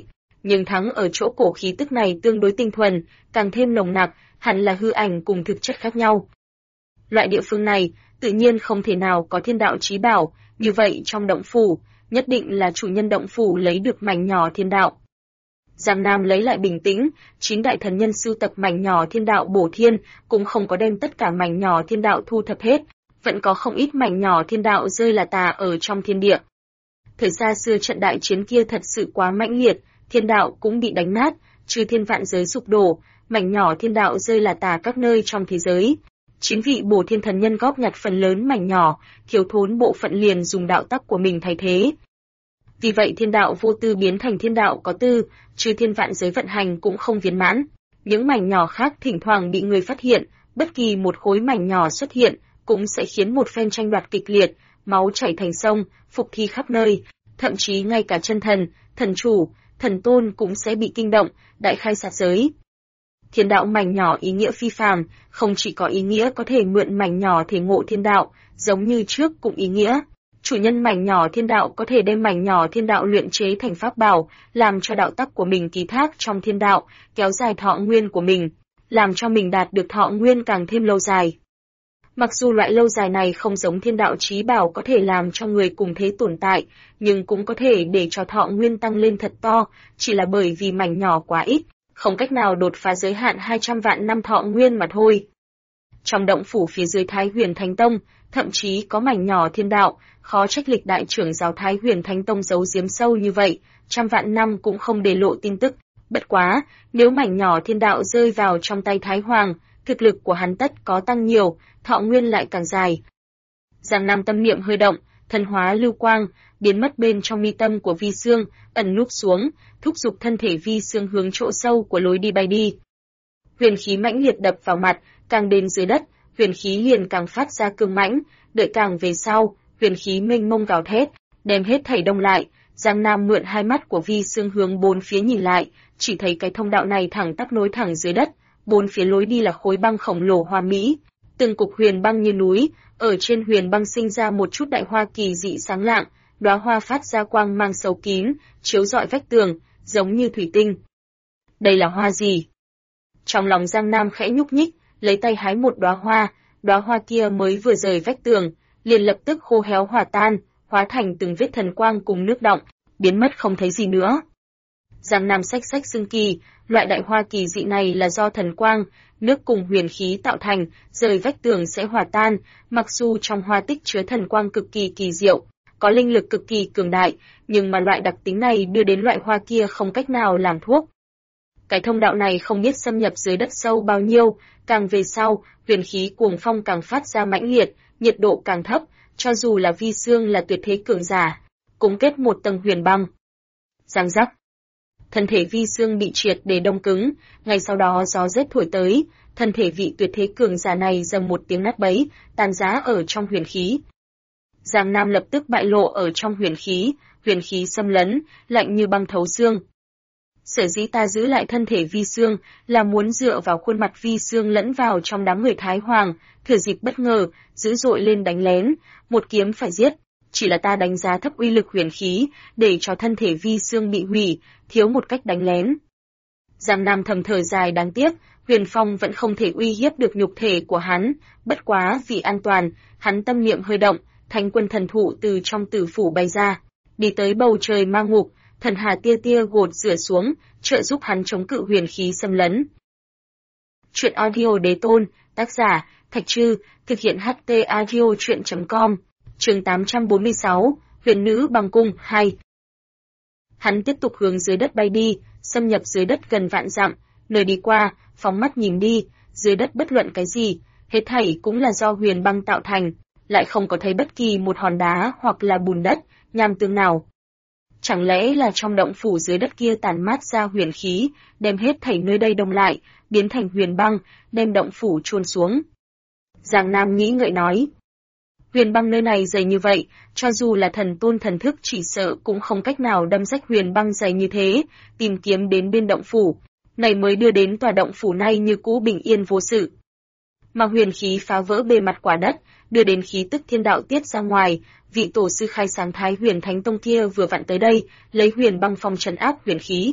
nhưng thắng ở chỗ cổ khí tức này tương đối tinh thuần, càng thêm nồng nặc, hẳn là hư ảnh cùng thực chất khác nhau. Loại địa phương này, tự nhiên không thể nào có thiên đạo chí bảo, như vậy trong động phủ, nhất định là chủ nhân động phủ lấy được mảnh nhỏ thiên đạo. Giang Nam lấy lại bình tĩnh, 9 đại thần nhân sưu tập mảnh nhỏ thiên đạo bổ thiên, cũng không có đem tất cả mảnh nhỏ thiên đạo thu thập hết, vẫn có không ít mảnh nhỏ thiên đạo rơi là tà ở trong thiên địa. Thời xa xưa trận đại chiến kia thật sự quá mãnh liệt, thiên đạo cũng bị đánh nát, chư thiên vạn giới sụp đổ, mảnh nhỏ thiên đạo rơi là tà các nơi trong thế giới. 9 vị bổ thiên thần nhân góp nhặt phần lớn mảnh nhỏ, thiếu thốn bộ phận liền dùng đạo tắc của mình thay thế. Vì vậy thiên đạo vô tư biến thành thiên đạo có tư, chư thiên vạn giới vận hành cũng không viên mãn. Những mảnh nhỏ khác thỉnh thoảng bị người phát hiện, bất kỳ một khối mảnh nhỏ xuất hiện, cũng sẽ khiến một phen tranh đoạt kịch liệt, máu chảy thành sông, phục thi khắp nơi, thậm chí ngay cả chân thần, thần chủ, thần tôn cũng sẽ bị kinh động, đại khai sát giới. Thiên đạo mảnh nhỏ ý nghĩa phi phàm, không chỉ có ý nghĩa có thể mượn mảnh nhỏ thể ngộ thiên đạo, giống như trước cũng ý nghĩa. Chủ nhân mảnh nhỏ thiên đạo có thể đem mảnh nhỏ thiên đạo luyện chế thành pháp bảo, làm cho đạo tắc của mình ký thác trong thiên đạo, kéo dài thọ nguyên của mình, làm cho mình đạt được thọ nguyên càng thêm lâu dài. Mặc dù loại lâu dài này không giống thiên đạo chí bảo có thể làm cho người cùng thế tồn tại, nhưng cũng có thể để cho thọ nguyên tăng lên thật to, chỉ là bởi vì mảnh nhỏ quá ít, không cách nào đột phá giới hạn 200 vạn năm thọ nguyên mà thôi. Trong động phủ phía dưới Thái Huyền Thánh Tông, thậm chí có mảnh nhỏ thiên đạo, khó trách lịch đại trưởng giáo Thái Huyền Thánh Tông giấu giếm sâu như vậy, trăm vạn năm cũng không để lộ tin tức. Bất quá, nếu mảnh nhỏ thiên đạo rơi vào trong tay Thái Hoàng, thực lực của hắn tất có tăng nhiều, thọ nguyên lại càng dài. Giang Nam tâm niệm hơi động, thần hóa lưu quang, biến mất bên trong mi tâm của Vi Xương, ẩn núp xuống, thúc giục thân thể Vi Xương hướng chỗ sâu của lối đi bay đi. Huyền khí mãnh liệt đập vào mặt, càng đến dưới đất, huyền khí liền càng phát ra cương mãnh, đợi càng về sau, huyền khí mênh mông gào thét, đem hết thảy đông lại. Giang Nam mượn hai mắt của Vi Xương hướng bốn phía nhìn lại, chỉ thấy cái thông đạo này thẳng tắp nối thẳng dưới đất, bốn phía lối đi là khối băng khổng lồ hoa mỹ, từng cục huyền băng như núi, ở trên huyền băng sinh ra một chút đại hoa kỳ dị sáng lạng, đóa hoa phát ra quang mang sâu kín, chiếu rọi vách tường, giống như thủy tinh. Đây là hoa gì? Trong lòng Giang Nam khẽ nhúc nhích, lấy tay hái một đóa hoa kia mới vừa rời vách tường, liền lập tức khô héo hòa tan, hóa thành từng vết thần quang cùng nước đọng, biến mất không thấy gì nữa. Giang Nam xách xưng kỳ, loại đại hoa kỳ dị này là do thần quang, nước cùng huyền khí tạo thành, rời vách tường sẽ hòa tan, mặc dù trong hoa tích chứa thần quang cực kỳ kỳ diệu, có linh lực cực kỳ cường đại, nhưng mà loại đặc tính này đưa đến loại hoa kia không cách nào làm thuốc. Cái thông đạo này không biết xâm nhập dưới đất sâu bao nhiêu, càng về sau, huyền khí cuồng phong càng phát ra mãnh liệt, nhiệt độ càng thấp, cho dù là Vi Xương là tuyệt thế cường giả, cũng kết một tầng huyền băng. Giang giác. Thân thể Vi Xương bị triệt để đông cứng, ngay sau đó gió rét thổi tới, thân thể vị tuyệt thế cường giả này dầm một tiếng nát bấy, tàn rã ở trong huyền khí. Giang Nam lập tức bại lộ ở trong huyền khí xâm lấn, lạnh như băng thấu xương. Sở dĩ ta giữ lại thân thể Vi Xương là muốn dựa vào khuôn mặt Vi Xương lẫn vào trong đám người Thái Hoàng, thừa dịp bất ngờ, dữ dội lên đánh lén, một kiếm phải giết. Chỉ là ta đánh giá thấp uy lực huyền khí, để cho thân thể Vi Xương bị hủy, thiếu một cách đánh lén. Giang Nam thầm thở dài đáng tiếc, huyền phong vẫn không thể uy hiếp được nhục thể của hắn, bất quá vì an toàn, hắn tâm niệm hơi động, Thánh Quân thần thụ từ trong tử phủ bay ra, đi tới bầu trời ma ngục, thần hà tia tia gột rửa xuống, trợ giúp hắn chống cự huyền khí xâm lấn. Truyện audio đế tôn, tác giả, Thạch Trư, thực hiện HT audio truyện.com, chương 846, huyền nữ băng cung 2. Hắn tiếp tục hướng dưới đất bay đi, xâm nhập dưới đất gần vạn dặm, nơi đi qua, phóng mắt nhìn đi, dưới đất bất luận cái gì, hết thảy cũng là do huyền băng tạo thành, lại không có thấy bất kỳ một hòn đá hoặc là bùn đất, nham tương nào. Chẳng lẽ là trong động phủ dưới đất kia tản mát ra huyền khí, đem hết thảy nơi đây đông lại, biến thành huyền băng, đem động phủ chôn xuống. Giang Nam nghĩ ngợi nói. Huyền băng nơi này dày như vậy, cho dù là thần tôn thần thức chỉ sợ cũng không cách nào đâm rách huyền băng dày như thế, tìm kiếm đến bên động phủ, này mới đưa đến tòa động phủ này như cũ bình yên vô sự. Mà huyền khí phá vỡ bề mặt quả đất, đưa đến khí tức thiên đạo tiết ra ngoài, vị tổ sư khai sáng Thái Huyền Thánh Tông kia vừa vặn tới đây, lấy huyền băng phong trấn áp huyền khí,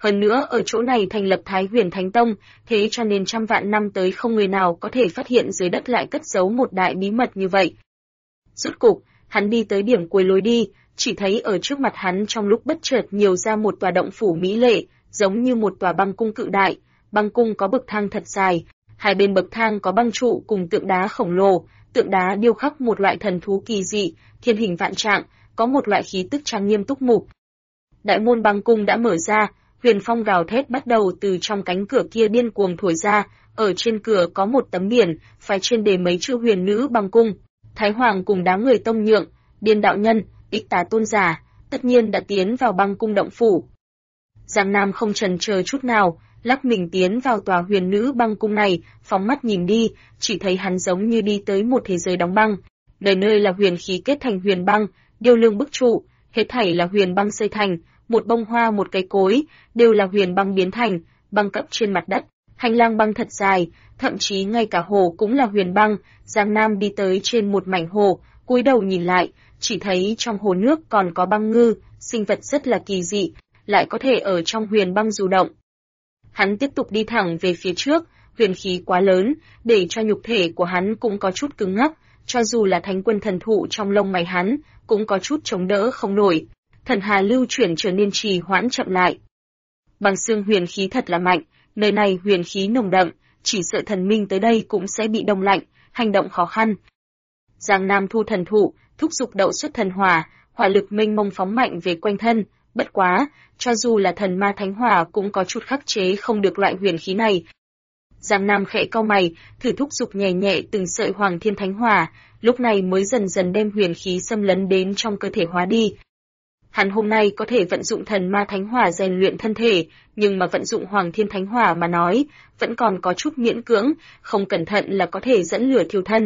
Hơn nữa ở chỗ này thành lập Thái Huyền Thánh Tông, thế cho nên trăm vạn năm tới không người nào có thể phát hiện dưới đất lại cất giấu một đại bí mật như vậy. Rốt cục, hắn đi tới điểm cuối lối đi, chỉ thấy ở trước mặt hắn trong lúc bất chợt nhiều ra một tòa động phủ mỹ lệ, giống như một tòa băng cung cự đại. Băng cung có bậc thang thật dài, hai bên bậc thang có băng trụ cùng tượng đá khổng lồ, tượng đá điêu khắc một loại thần thú kỳ dị, thiên hình vạn trạng, có một loại khí tức trang nghiêm túc mục. Đại môn băng cung đã mở ra, huyền phong gào thét bắt đầu từ trong cánh cửa kia điên cuồng thổi ra, ở trên cửa có một tấm biển, phái trên đề mấy chữ Huyền Nữ Băng Cung. Thái Hoàng cùng đám người Tông Nhượng, Điên đạo nhân, Ích Tà tôn giả, tất nhiên đã tiến vào băng cung động phủ. Giang Nam không chần chờ chút nào, lắc mình tiến vào tòa Huyền Nữ Băng Cung này, phóng mắt nhìn đi, chỉ thấy hắn giống như đi tới một thế giới đóng băng, nơi nơi là huyền khí kết thành huyền băng, điêu lương bức trụ, hết thảy là huyền băng xây thành, một bông hoa một cây cối, đều là huyền băng biến thành, băng cập trên mặt đất, hành lang băng thật dài, thậm chí ngay cả hồ cũng là huyền băng. Giang Nam đi tới trên một mảnh hồ, cúi đầu nhìn lại, chỉ thấy trong hồ nước còn có băng ngư, sinh vật rất là kỳ dị, lại có thể ở trong huyền băng du động. Hắn tiếp tục đi thẳng về phía trước, huyền khí quá lớn, để cho nhục thể của hắn cũng có chút cứng ngắc, cho dù là thánh quân thần thụ trong lông mày hắn, cũng có chút chống đỡ không nổi. Thần hà lưu chuyển trở nên trì hoãn chậm lại. Băng xương huyền khí thật là mạnh, nơi này huyền khí nồng đậm, chỉ sợ thần minh tới đây cũng sẽ bị đông lạnh, hành động khó khăn. Giang Nam thu thần thụ, thúc giục đậu xuất thần hỏa, hỏa lực mênh mông phóng mạnh về quanh thân, bất quá, cho dù là thần ma thánh hỏa cũng có chút khắc chế không được loại huyền khí này. Giang Nam khẽ cau mày, thử thúc giục nhẹ nhẹ từng sợi Hoàng Thiên Thánh Hỏa, lúc này mới dần dần đem huyền khí xâm lấn đến trong cơ thể hóa đi. Hắn hôm nay có thể vận dụng thần ma thánh hỏa rèn luyện thân thể, nhưng mà vận dụng Hoàng Thiên Thánh Hỏa mà nói, vẫn còn có chút miễn cưỡng, không cẩn thận là có thể dẫn lửa thiêu thân.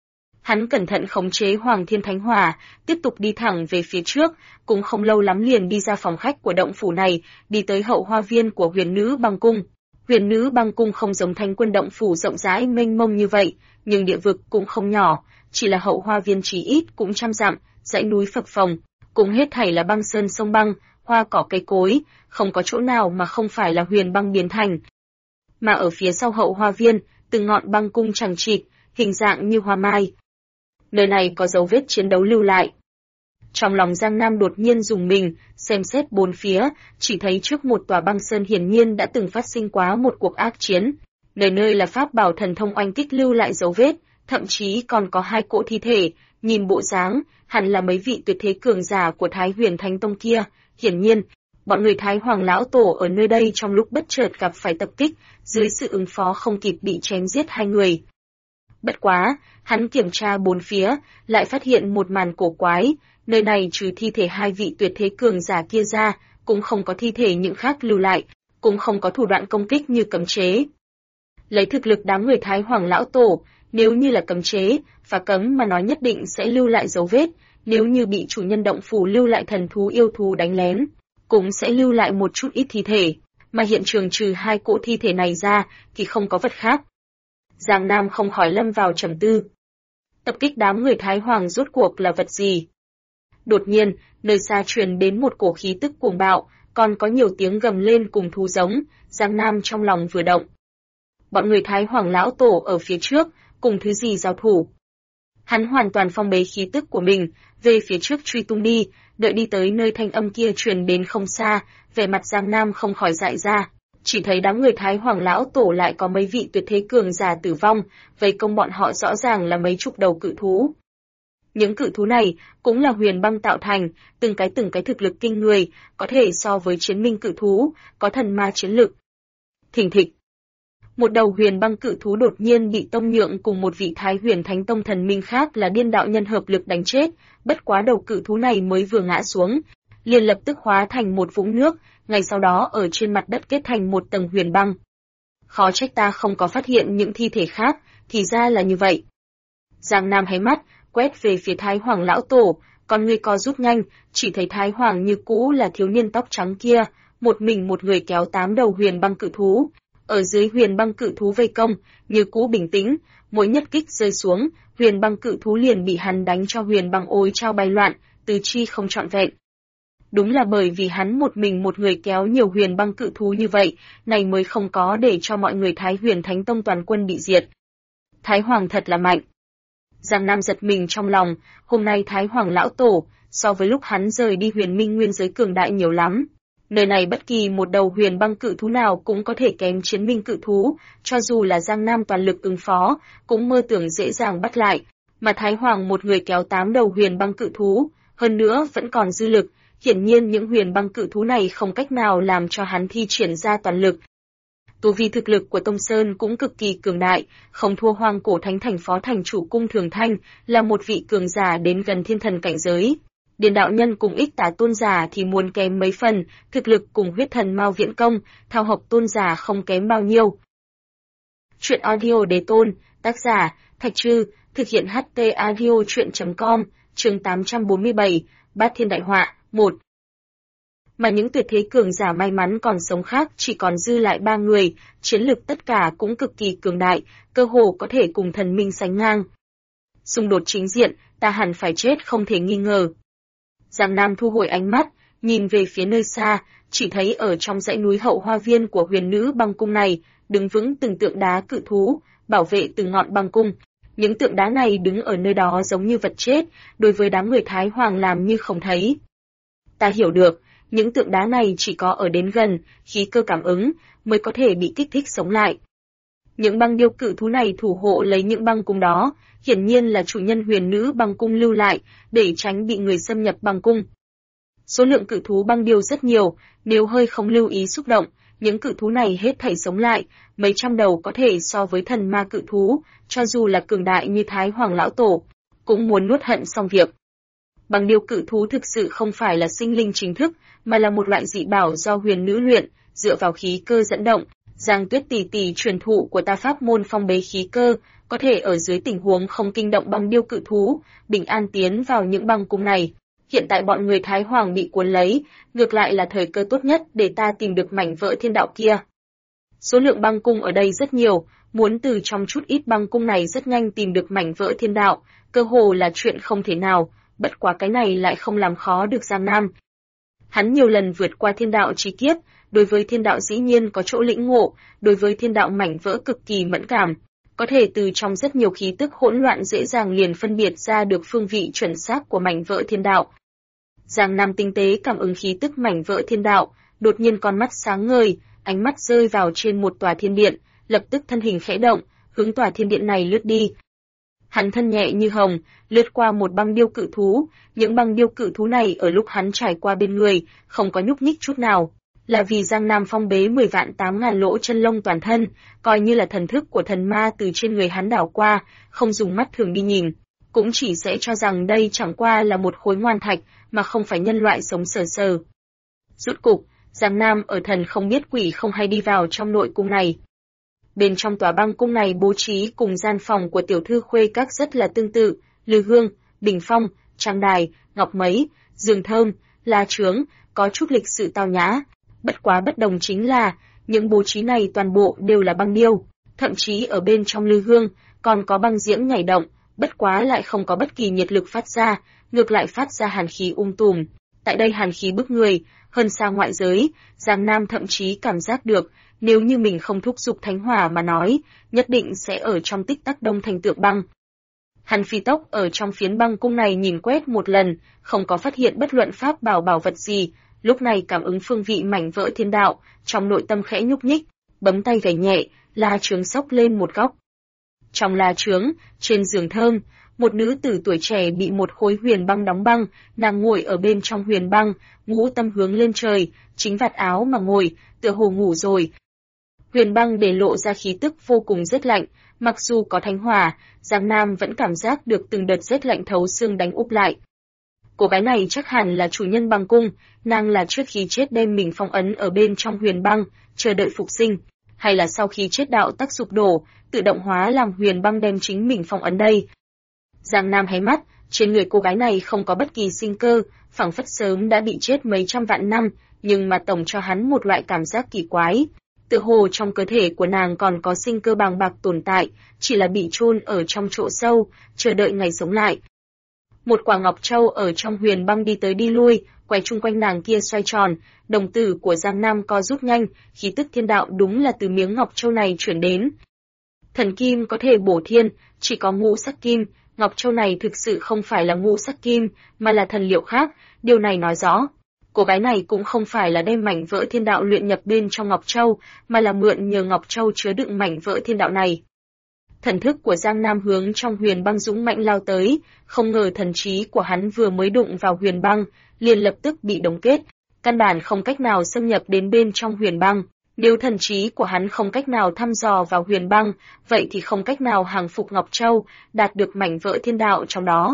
Hắn cẩn thận khống chế Hoàng Thiên Thánh Hỏa, tiếp tục đi thẳng về phía trước, cũng không lâu lắm liền đi ra phòng khách của động phủ này, đi tới hậu hoa viên của Huyền Nữ Băng Cung. Huyền Nữ Băng Cung không giống Thánh Quân động phủ rộng rãi mênh mông như vậy, nhưng địa vực cũng không nhỏ, chỉ là hậu hoa viên chỉ ít cũng trăm dặm, dãy núi phập phồng, cũng hết thảy là băng sơn sông băng, hoa cỏ cây cối, không có chỗ nào mà không phải là huyền băng biến thành. Mà ở phía sau hậu hoa viên, từng ngọn băng cung chằng chịt, hình dạng như hoa mai. Nơi này có dấu vết chiến đấu lưu lại. Trong lòng Giang Nam đột nhiên rùng mình, xem xét bốn phía, chỉ thấy trước một tòa băng sơn hiển nhiên đã từng phát sinh quá một cuộc ác chiến. Nơi nơi là pháp bảo thần thông oanh kích lưu lại dấu vết, thậm chí còn có hai cỗ thi thể, nhìn bộ dáng, hẳn là mấy vị tuyệt thế cường giả của Thái Huyền Thánh Tông kia. Hiển nhiên, bọn người Thái Hoàng lão tổ ở nơi đây trong lúc bất chợt gặp phải tập kích, dưới sự ứng phó không kịp bị chém giết hai người. Bất quá, hắn kiểm tra bốn phía, lại phát hiện một màn cổ quái, nơi này trừ thi thể hai vị tuyệt thế cường giả kia ra, cũng không có thi thể những khác lưu lại, cũng không có thủ đoạn công kích như cấm chế. Lấy thực lực đám người Thái Hoàng lão tổ, nếu như là cấm chế, và cấm mà nói nhất định sẽ lưu lại dấu vết, nếu như bị chủ nhân động phủ lưu lại thần thú yêu thú đánh lén, cũng sẽ lưu lại một chút ít thi thể, mà hiện trường trừ hai cỗ thi thể này ra thì không có vật khác. Giang Nam không khỏi lâm vào trầm tư. Tập kích đám người Thái Hoàng rốt cuộc là vật gì? Đột nhiên, nơi xa truyền đến một cổ khí tức cuồng bạo, còn có nhiều tiếng gầm lên cùng thú giống, Giang Nam trong lòng vừa động. Bọn người Thái Hoàng lão tổ ở phía trước, cùng thứ gì giao thủ? Hắn hoàn toàn phong bế khí tức của mình, về phía trước truy tung đi, đợi đi tới nơi thanh âm kia truyền đến không xa, vẻ mặt Giang Nam không khỏi dại ra, chỉ thấy đám người Thái Hoàng lão tổ lại có mấy vị tuyệt thế cường giả tử vong, vây công bọn họ rõ ràng là mấy chục đầu cự thú. Những cự thú này cũng là huyền băng tạo thành, từng cái thực lực kinh người, có thể so với chiến minh cự thú, có thần ma chiến lực. Thình thịch. Một đầu huyền băng cự thú đột nhiên bị Tông Nhượng cùng một vị Thái Huyền Thánh Tông thần minh khác là Điên đạo nhân hợp lực đánh chết, bất quá đầu cự thú này mới vừa ngã xuống, liền lập tức hóa thành một vũng nước, ngay sau đó ở trên mặt đất kết thành một tầng huyền băng. Khó trách ta không có phát hiện những thi thể khác, thì ra là như vậy. Giang Nam hé mắt, quét về phía Thái Hoàng lão tổ, con người co rút nhanh, chỉ thấy Thái Hoàng như cũ là thiếu niên tóc trắng kia, một mình một người kéo 8 đầu huyền băng cự thú. Ở dưới huyền băng cự thú vây công, như cũ bình tĩnh, mỗi nhất kích rơi xuống, huyền băng cự thú liền bị hắn đánh cho huyền băng ối trao bay loạn, tứ chi không trọn vẹn. Đúng là bởi vì hắn một mình một người kéo nhiều huyền băng cự thú như vậy, này mới không có để cho mọi người Thái Huyền Thánh Tông toàn quân bị diệt. Thái Hoàng thật là mạnh. Giang Nam giật mình trong lòng, hôm nay Thái Hoàng lão tổ, so với lúc hắn rời đi Huyền Minh nguyên giới cường đại nhiều lắm. Nơi này bất kỳ một đầu huyền băng cự thú nào cũng có thể kém chiến binh cự thú, cho dù là Giang Nam toàn lực ứng phó, cũng mơ tưởng dễ dàng bắt lại, mà Thái Hoàng một người kéo 8 đầu huyền băng cự thú, hơn nữa vẫn còn dư lực, hiển nhiên những huyền băng cự thú này không cách nào làm cho hắn thi triển ra toàn lực. Tu vi thực lực của Tông Sơn cũng cực kỳ cường đại, không thua Hoang Cổ Thánh Thành phó thành chủ Cung Thường Thanh, là một vị cường giả đến gần thiên thần cảnh giới. Điền đạo nhân cùng Ích Tả tôn giả thì muốn kém mấy phần, thực lực cùng huyết thần Mao Viễn Công, Thao Học tôn giả không kém bao nhiêu. Truyện audio Đế Tôn, tác giả Thạch Trư, thực hiện HT audio truyện.com, chương 847, Bát Thiên Đại Họa, 1. Mà những tuyệt thế cường giả may mắn còn sống khác chỉ còn dư lại 3 người, chiến lực tất cả cũng cực kỳ cường đại, cơ hồ có thể cùng thần minh sánh ngang. Xung đột chính diện, ta hẳn phải chết không thể nghi ngờ. Giang Nam thu hồi ánh mắt, nhìn về phía nơi xa, chỉ thấy ở trong dãy núi hậu hoa viên của huyền nữ băng cung này, đứng vững từng tượng đá cự thú, bảo vệ từng ngọn băng cung. Những tượng đá này đứng ở nơi đó giống như vật chết, đối với đám người Thái Hoàng làm như không thấy. Ta hiểu được, những tượng đá này chỉ có ở đến gần, khí cơ cảm ứng, mới có thể bị kích thích sống lại. Những băng điêu cự thú này thủ hộ lấy những băng cung đó, hiển nhiên là chủ nhân huyền nữ băng cung lưu lại, để tránh bị người xâm nhập băng cung. Số lượng cự thú băng điêu rất nhiều, nếu hơi không lưu ý xúc động, những cự thú này hết thảy sống lại, mấy trăm đầu có thể so với thần ma cự thú, cho dù là cường đại như Thái Hoàng lão tổ, cũng muốn nuốt hận xong việc. Băng điêu cự thú thực sự không phải là sinh linh chính thức, mà là một loại dị bảo do huyền nữ luyện, dựa vào khí cơ dẫn động. Giang Tuyết tỷ tỷ truyền thụ của ta pháp môn phong bế khí cơ, có thể ở dưới tình huống không kinh động băng điêu cự thú, bình an tiến vào những băng cung này. Hiện tại bọn người Thái Hoàng bị cuốn lấy, ngược lại là thời cơ tốt nhất để ta tìm được mảnh vỡ thiên đạo kia. Số lượng băng cung ở đây rất nhiều, muốn từ trong chút ít băng cung này rất nhanh tìm được mảnh vỡ thiên đạo, cơ hồ là chuyện không thể nào, bất quá cái này lại không làm khó được Giang Nam. Hắn nhiều lần vượt qua thiên đạo chi kiếp, đối với thiên đạo dĩ nhiên có chỗ lĩnh ngộ, đối với thiên đạo mảnh vỡ cực kỳ mẫn cảm, có thể từ trong rất nhiều khí tức hỗn loạn dễ dàng liền phân biệt ra được phương vị chuẩn xác của mảnh vỡ thiên đạo. Giang Nam tinh tế cảm ứng khí tức mảnh vỡ thiên đạo, đột nhiên con mắt sáng ngời, ánh mắt rơi vào trên một tòa thiên điện, lập tức thân hình khẽ động, hướng tòa thiên điện này lướt đi. Hắn thân nhẹ như hồng, lướt qua một băng điêu cự thú, những băng điêu cự thú này ở lúc hắn trải qua bên người, không có nhúc nhích chút nào, là vì Giang Nam phong bế 10 vạn 8.000 lỗ chân lông toàn thân, coi như là thần thức của thần ma từ trên người hắn đảo qua, không dùng mắt thường đi nhìn, cũng chỉ sẽ cho rằng đây chẳng qua là một khối ngoan thạch, mà không phải nhân loại sống sờ sờ. Rốt cục, Giang Nam ở thần không biết quỷ không hay đi vào trong nội cung này. Bên trong tòa băng cung này bố trí cùng gian phòng của tiểu thư khuê các rất là tương tự, lư hương, bình phong, trang đài, ngọc mấy, giường thơm, la chướng, có chút lịch sự tao nhã. Bất quá bất đồng chính là, những bố trí này toàn bộ đều là băng điêu, thậm chí ở bên trong lư hương, còn có băng diễm nhảy động, bất quá lại không có bất kỳ nhiệt lực phát ra, ngược lại phát ra hàn khí tùm. Tại đây hàn khí bức người, hơn xa ngoại giới, Giang Nam thậm chí cảm giác được, nếu như mình không thúc giục thánh hỏa mà nói, nhất định sẽ ở trong tích tắc đông thành tượng băng. Hắn phi tốc ở trong phiến băng cung này nhìn quét một lần, không có phát hiện bất luận pháp bảo vật gì, lúc này cảm ứng phương vị mảnh vỡ thiên đạo, trong nội tâm khẽ nhúc nhích, bấm tay gảy nhẹ, la chướng xốc lên một góc. Trong la chướng, trên giường thơm, một nữ tử tuổi trẻ bị một khối huyền băng đóng băng, nàng ngồi ở bên trong huyền băng, ngũ tâm hướng lên trời, chính vạt áo mà ngồi, tựa hồ ngủ rồi. Huyền băng để lộ ra khí tức vô cùng rét lạnh, mặc dù có thánh hỏa, Giang Nam vẫn cảm giác được từng đợt rét lạnh thấu xương đánh úp lại. Cô gái này chắc hẳn là chủ nhân băng cung, nàng là trước khi chết đem mình phong ấn ở bên trong huyền băng, chờ đợi phục sinh, hay là sau khi chết đạo tắc sụp đổ, tự động hóa làm huyền băng đem chính mình phong ấn đây. Giang Nam hé mắt, trên người cô gái này không có bất kỳ sinh cơ, phảng phất sớm đã bị chết mấy trăm vạn năm, nhưng mà tổng cho hắn một loại cảm giác kỳ quái. Tựa hồ trong cơ thể của nàng còn có sinh cơ bàng bạc tồn tại, chỉ là bị chôn ở trong chỗ sâu, chờ đợi ngày sống lại. Một quả ngọc châu ở trong huyền băng đi tới đi lui, quay chung quanh nàng kia xoay tròn, đồng tử của Giang Nam co rút nhanh, khí tức thiên đạo đúng là từ miếng ngọc châu này chuyển đến. Thần kim có thể bổ thiên, chỉ có ngũ sắc kim, ngọc châu này thực sự không phải là ngũ sắc kim, mà là thần liệu khác, điều này nói rõ. Cô gái này cũng không phải là đem mảnh vỡ thiên đạo luyện nhập bên trong ngọc châu, mà là mượn nhờ ngọc châu chứa đựng mảnh vỡ thiên đạo này. Thần thức của Giang Nam hướng trong huyền băng dũng mạnh lao tới, không ngờ thần trí của hắn vừa mới đụng vào huyền băng, liền lập tức bị đóng kết, căn bản không cách nào xâm nhập đến bên trong huyền băng. Nếu thần trí của hắn không cách nào thăm dò vào huyền băng, vậy thì không cách nào hàng phục Ngọc Châu, đạt được mảnh vỡ thiên đạo trong đó.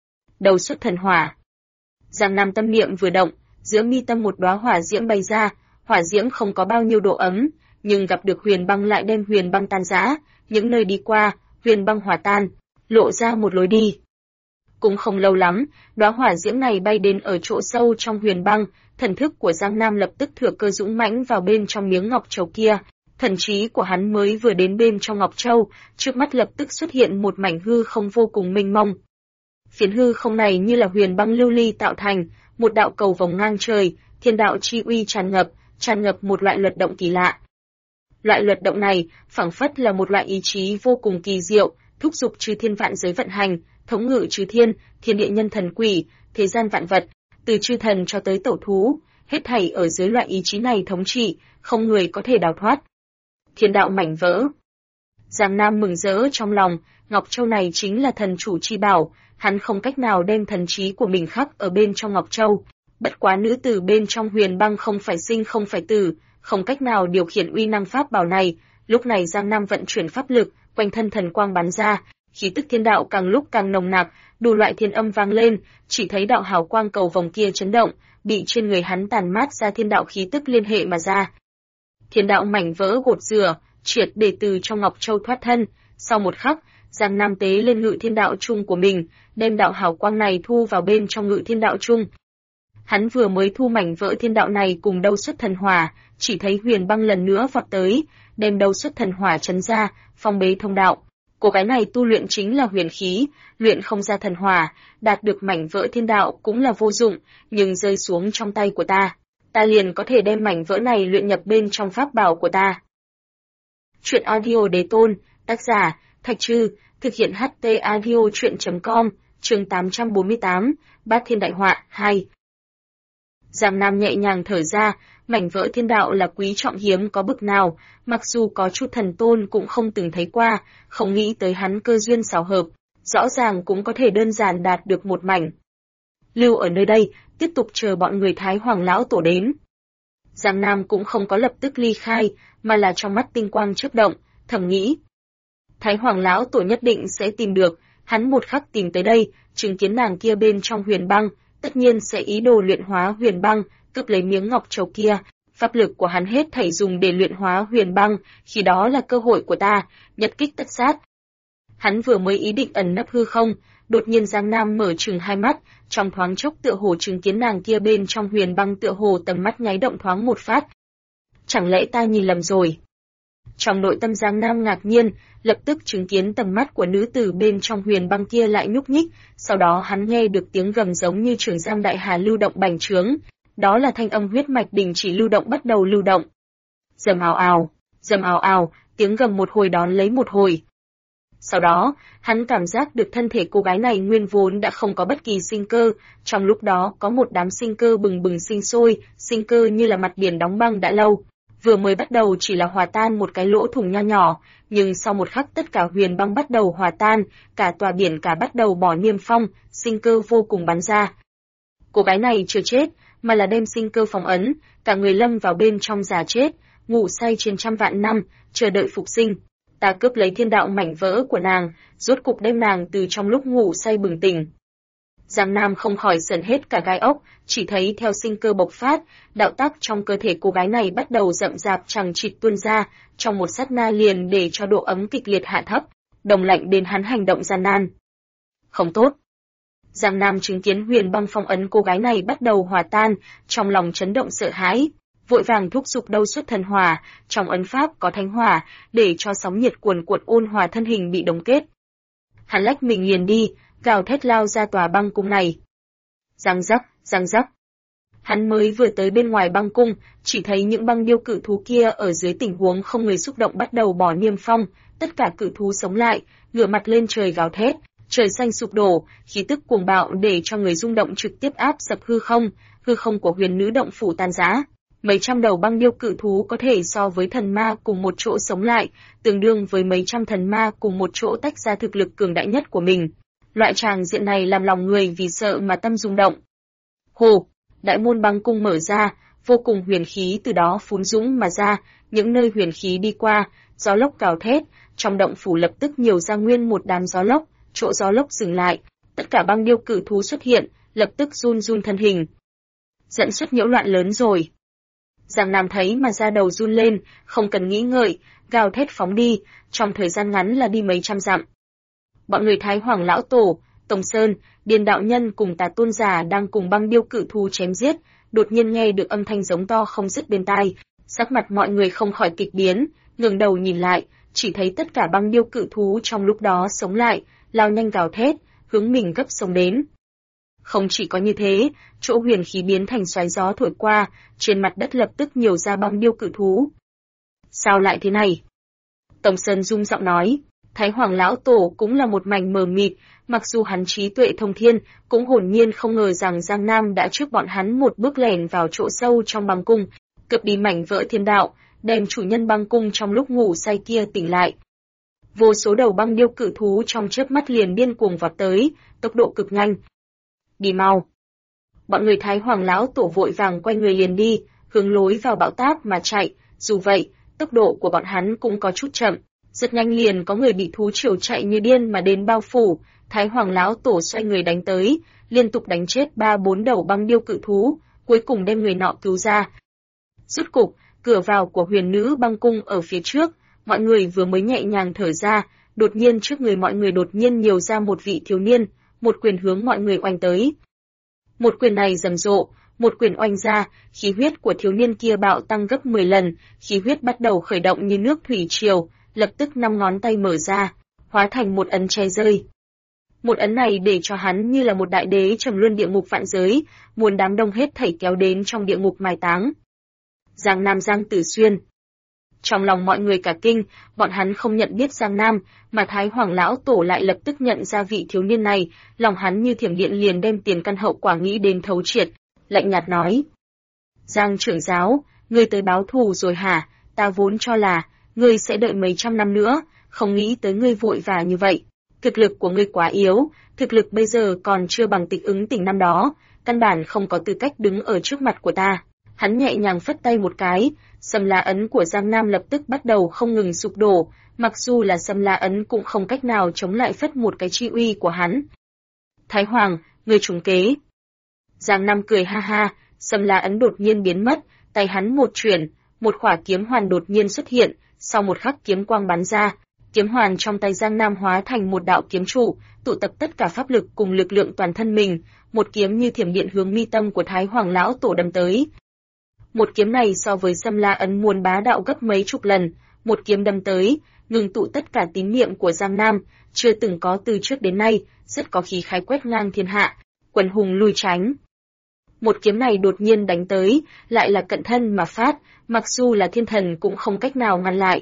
Đầu xuất thần hỏa. Giang Nam tâm niệm vừa động, giữa mi tâm một đóa hỏa diễm bay ra, hỏa diễm không có bao nhiêu độ ấm, nhưng gặp được huyền băng lại đem huyền băng tan rã, những nơi đi qua, huyền băng hòa tan, lộ ra một lối đi. Cũng không lâu lắm, đóa hỏa diễm này bay đến ở chỗ sâu trong huyền băng, thần thức của Giang Nam lập tức thừa cơ dũng mãnh vào bên trong miếng ngọc châu kia. Thần trí của hắn mới vừa đến bên trong ngọc châu, trước mắt lập tức xuất hiện một mảnh hư không vô cùng mênh mông. Phiến hư không này như là huyền băng lưu ly tạo thành, một đạo cầu vồng ngang trời, thiên đạo chi uy tràn ngập một loại luật động kỳ lạ. Loại luật động này, phảng phất là một loại ý chí vô cùng kỳ diệu, thúc giục chư thiên vạn giới vận hành, thống ngự chư thiên, thiên địa nhân thần quỷ, thế gian vạn vật, từ chư thần cho tới tổ thú, hết thảy ở dưới loại ý chí này thống trị, không người có thể đào thoát. Thiên đạo mảnh vỡ. Giang Nam mừng rỡ trong lòng, Ngọc Châu này chính là thần chủ chi bảo, hắn không cách nào đem thần trí của mình khắc ở bên trong Ngọc Châu. Bất quá nữ tử bên trong huyền băng không phải sinh không phải tử, không cách nào điều khiển uy năng pháp bảo này. Lúc này Giang Nam vận chuyển pháp lực, quanh thân thần quang bắn ra, khí tức thiên đạo càng lúc càng nồng nặc, đủ loại thiên âm vang lên, chỉ thấy đạo hào quang cầu vồng kia chấn động, bị trên người hắn tàn mát ra thiên đạo khí tức liên hệ mà ra. Thiên đạo mảnh vỡ gột rửa, triệt để từ trong Ngọc Châu thoát thân, sau một khắc, Giang Nam tế lên ngự thiên đạo chung của mình, đem đạo hào quang này thu vào bên trong ngự thiên đạo chung. Hắn vừa mới thu mảnh vỡ thiên đạo này cùng đâu xuất thần hỏa, chỉ thấy huyền băng lần nữa vọt tới, đem đâu xuất thần hỏa chấn ra, phong bế thông đạo. Cô gái này tu luyện chính là huyền khí, luyện không ra thần hỏa, đạt được mảnh vỡ thiên đạo cũng là vô dụng, nhưng rơi xuống trong tay của ta liền có thể đem mảnh vỡ này luyện nhập bên trong pháp bảo của ta. Truyện audio Đế Tôn, tác giả, Thạch Trư, thực hiện HT audio truyện.com, chương 848, Bát Thiên Đại Họa, 2. Giang Nam nhẹ nhàng thở ra, mảnh vỡ thiên đạo là quý trọng hiếm có bực nào, mặc dù có chút thần tôn cũng không từng thấy qua, không nghĩ tới hắn cơ duyên xảo hợp, rõ ràng cũng có thể đơn giản đạt được một mảnh. Lưu ở nơi đây, tiếp tục chờ bọn người Thái Hoàng Lão Tổ đến. Giang Nam cũng không có lập tức ly khai, mà là trong mắt tinh quang chớp động, thầm nghĩ. Thái Hoàng Lão Tổ nhất định sẽ tìm được, hắn một khắc tìm tới đây, chứng kiến nàng kia bên trong huyền băng, tất nhiên sẽ ý đồ luyện hóa huyền băng, cướp lấy miếng ngọc châu kia. Pháp lực của hắn hết thảy dùng để luyện hóa huyền băng, khi đó là cơ hội của ta, nhật kích tất sát. Hắn vừa mới ý định ẩn nấp hư không, đột nhiên Giang Nam mở trừng hai mắt, trong thoáng chốc tựa hồ chứng kiến nàng kia bên trong huyền băng tựa hồ tầm mắt nháy động thoáng một phát. Chẳng lẽ ta nhìn lầm rồi? Trong nội tâm Giang Nam ngạc nhiên, lập tức chứng kiến tầm mắt của nữ tử bên trong huyền băng kia lại nhúc nhích, sau đó hắn nghe được tiếng gầm giống như Trường Giang Đại Hà lưu động bành trướng, đó là thanh âm huyết mạch đình chỉ lưu động bắt đầu lưu động. Rầm ào ào, tiếng gầm một hồi đón lấy một hồi. Sau đó, hắn cảm giác được thân thể cô gái này nguyên vốn đã không có bất kỳ sinh cơ, trong lúc đó có một đám sinh cơ bừng bừng sinh sôi, sinh cơ như là mặt biển đóng băng đã lâu. Vừa mới bắt đầu chỉ là hòa tan một cái lỗ thủng nho nhỏ, nhưng sau một khắc tất cả huyền băng bắt đầu hòa tan, cả tòa biển cả bắt đầu bỏ niêm phong, sinh cơ vô cùng bắn ra. Cô gái này chưa chết, mà là đem sinh cơ phong ấn, cả người lâm vào bên trong già chết, ngủ say trên trăm vạn năm, chờ đợi phục sinh. Ta cướp lấy thiên đạo mảnh vỡ của nàng, rốt cục đem nàng từ trong lúc ngủ say bừng tỉnh. Giang Nam không khỏi sởn hết cả gai ốc, chỉ thấy theo sinh cơ bộc phát, đạo tắc trong cơ thể cô gái này bắt đầu rậm rạp chằng chịt tuôn ra, trong một sát na liền để cho độ ấm kịch liệt hạ thấp, đồng lạnh đến hắn hành động gian nan. Không tốt. Giang Nam chứng kiến huyền băng phong ấn cô gái này bắt đầu hòa tan, trong lòng chấn động sợ hãi, vội vàng thúc giục đâu xuất thần hỏa, trong ấn pháp có thánh hỏa, để cho sóng nhiệt cuồn cuộn ôn hòa thân hình bị đóng kết. Hắn lách mình liền đi, gào thét lao ra tòa băng cung này. Răng rắc, răng rắc. Hắn mới vừa tới bên ngoài băng cung, chỉ thấy những băng điêu cự thú kia ở dưới tình huống không người xúc động bắt đầu bỏ niêm phong, tất cả cự thú sống lại, ngửa mặt lên trời gào thét, trời xanh sụp đổ, khí tức cuồng bạo để cho người rung động trực tiếp áp sập hư không của huyền nữ động phủ tan rã. Mấy trăm đầu băng điêu cự thú có thể so với thần ma cùng một chỗ sống lại, tương đương với mấy trăm thần ma cùng một chỗ tách ra thực lực cường đại nhất của mình. Loại tràng diện này làm lòng người vì sợ mà tâm rung động. Hồ, đại môn băng cung mở ra, vô cùng huyền khí từ đó phún dũng mà ra, những nơi huyền khí đi qua, gió lốc gào thét, trong động phủ lập tức nhiều ra nguyên một đám gió lốc, chỗ gió lốc dừng lại, tất cả băng điêu cự thú xuất hiện, lập tức run run thân hình. Dẫn xuất nhiễu loạn lớn rồi. Giang Nam thấy mà da đầu run lên, không cần nghĩ ngợi, gào thét phóng đi, trong thời gian ngắn là đi mấy trăm dặm. Bọn người Thái Hoàng lão tổ, Tông Sơn, Điền đạo nhân cùng Tà Tôn giả đang cùng băng điêu cự thú chém giết, đột nhiên nghe được âm thanh giống to không dứt bên tai, sắc mặt mọi người không khỏi kịch biến, ngẩng đầu nhìn lại, chỉ thấy tất cả băng điêu cự thú trong lúc đó sống lại, lao nhanh gào thét, hướng mình gấp sông đến. Không chỉ có như thế, chỗ huyền khí biến thành xoáy gió thổi qua, trên mặt đất lập tức nhiều ra băng điêu cự thú. Sao lại thế này? Tông Sơn rung giọng nói, Thái Hoàng lão tổ cũng là một mảnh mờ mịt, mặc dù hắn trí tuệ thông thiên, cũng hồn nhiên không ngờ rằng Giang Nam đã trước bọn hắn một bước lẻn vào chỗ sâu trong băng cung, cướp đi mảnh vỡ thiên đạo, đem chủ nhân băng cung trong lúc ngủ say kia tỉnh lại. Vô số đầu băng điêu cự thú trong chớp mắt liền điên cuồng vọt tới, tốc độ cực nhanh. Đi mau! Bọn người Thái Hoàng lão tổ vội vàng quay người liền đi, hướng lối vào bão táp mà chạy, dù vậy, tốc độ của bọn hắn cũng có chút chậm. Rất nhanh liền có người bị thú triều chạy như điên mà đến bao phủ, Thái Hoàng lão tổ xoay người đánh tới, liên tục đánh chết 3-4 đầu băng điêu cự thú, cuối cùng đem người nọ cứu ra. Rốt cục, cửa vào của huyền nữ băng cung ở phía trước, mọi người vừa mới nhẹ nhàng thở ra, đột nhiên trước người mọi người đột nhiên nhiều ra một vị thiếu niên, một quyền hướng mọi người oanh tới. Một quyền này rầm rộ, một quyền oanh ra, khí huyết của thiếu niên kia bạo tăng gấp 10 lần, khí huyết bắt đầu khởi động như nước thủy triều, lập tức 5 ngón tay mở ra, hóa thành một ấn che rơi. Một ấn này để cho hắn như là một đại đế trầm luân địa ngục vạn giới, muôn đám đông hết thảy kéo đến trong địa ngục mai táng. Giang Nam Giang Tử Xuyên. Trong lòng mọi người cả kinh, bọn hắn không nhận biết Giang Nam, mà Thái Hoàng lão tổ lại lập tức nhận ra vị thiếu niên này, lòng hắn như thiểm điện liền đem tiền căn hậu quả nghĩ đến thấu triệt, lạnh nhạt nói: "Giang trưởng giáo, ngươi tới báo thù rồi hả? Ta vốn cho là ngươi sẽ đợi mấy trăm năm nữa, không nghĩ tới ngươi vội vã như vậy. Thực lực của ngươi quá yếu, thực lực bây giờ còn chưa bằng Tịch Ứng Tỉnh năm đó, căn bản không có tư cách đứng ở trước mặt của ta." Hắn nhẹ nhàng phất tay một cái, Sâm La ấn của Giang Nam lập tức bắt đầu không ngừng sụp đổ, mặc dù là Sâm La ấn cũng không cách nào chống lại phất một cái chi uy của hắn. "Thái Hoàng, ngươi trúng kế." Giang Nam cười ha ha, Sâm La ấn đột nhiên biến mất, tay hắn một chuyển, một khỏa kiếm hoàn đột nhiên xuất hiện, sau một khắc kiếm quang bắn ra, kiếm hoàn trong tay Giang Nam hóa thành một đạo kiếm trụ, tụ tập tất cả pháp lực cùng lực lượng toàn thân mình, một kiếm như thiểm điện hướng mi tâm của Thái Hoàng lão tổ đâm tới. Một kiếm này so với Sâm La ấn muôn bá đạo gấp mấy chục lần, một kiếm đâm tới, ngừng tụ tất cả tín niệm của Giang Nam, chưa từng có từ trước đến nay, rất có khí khái quét ngang thiên hạ, quần hùng lui tránh. Một kiếm này đột nhiên đánh tới, lại là cận thân mà phát, mặc dù là thiên thần cũng không cách nào ngăn lại.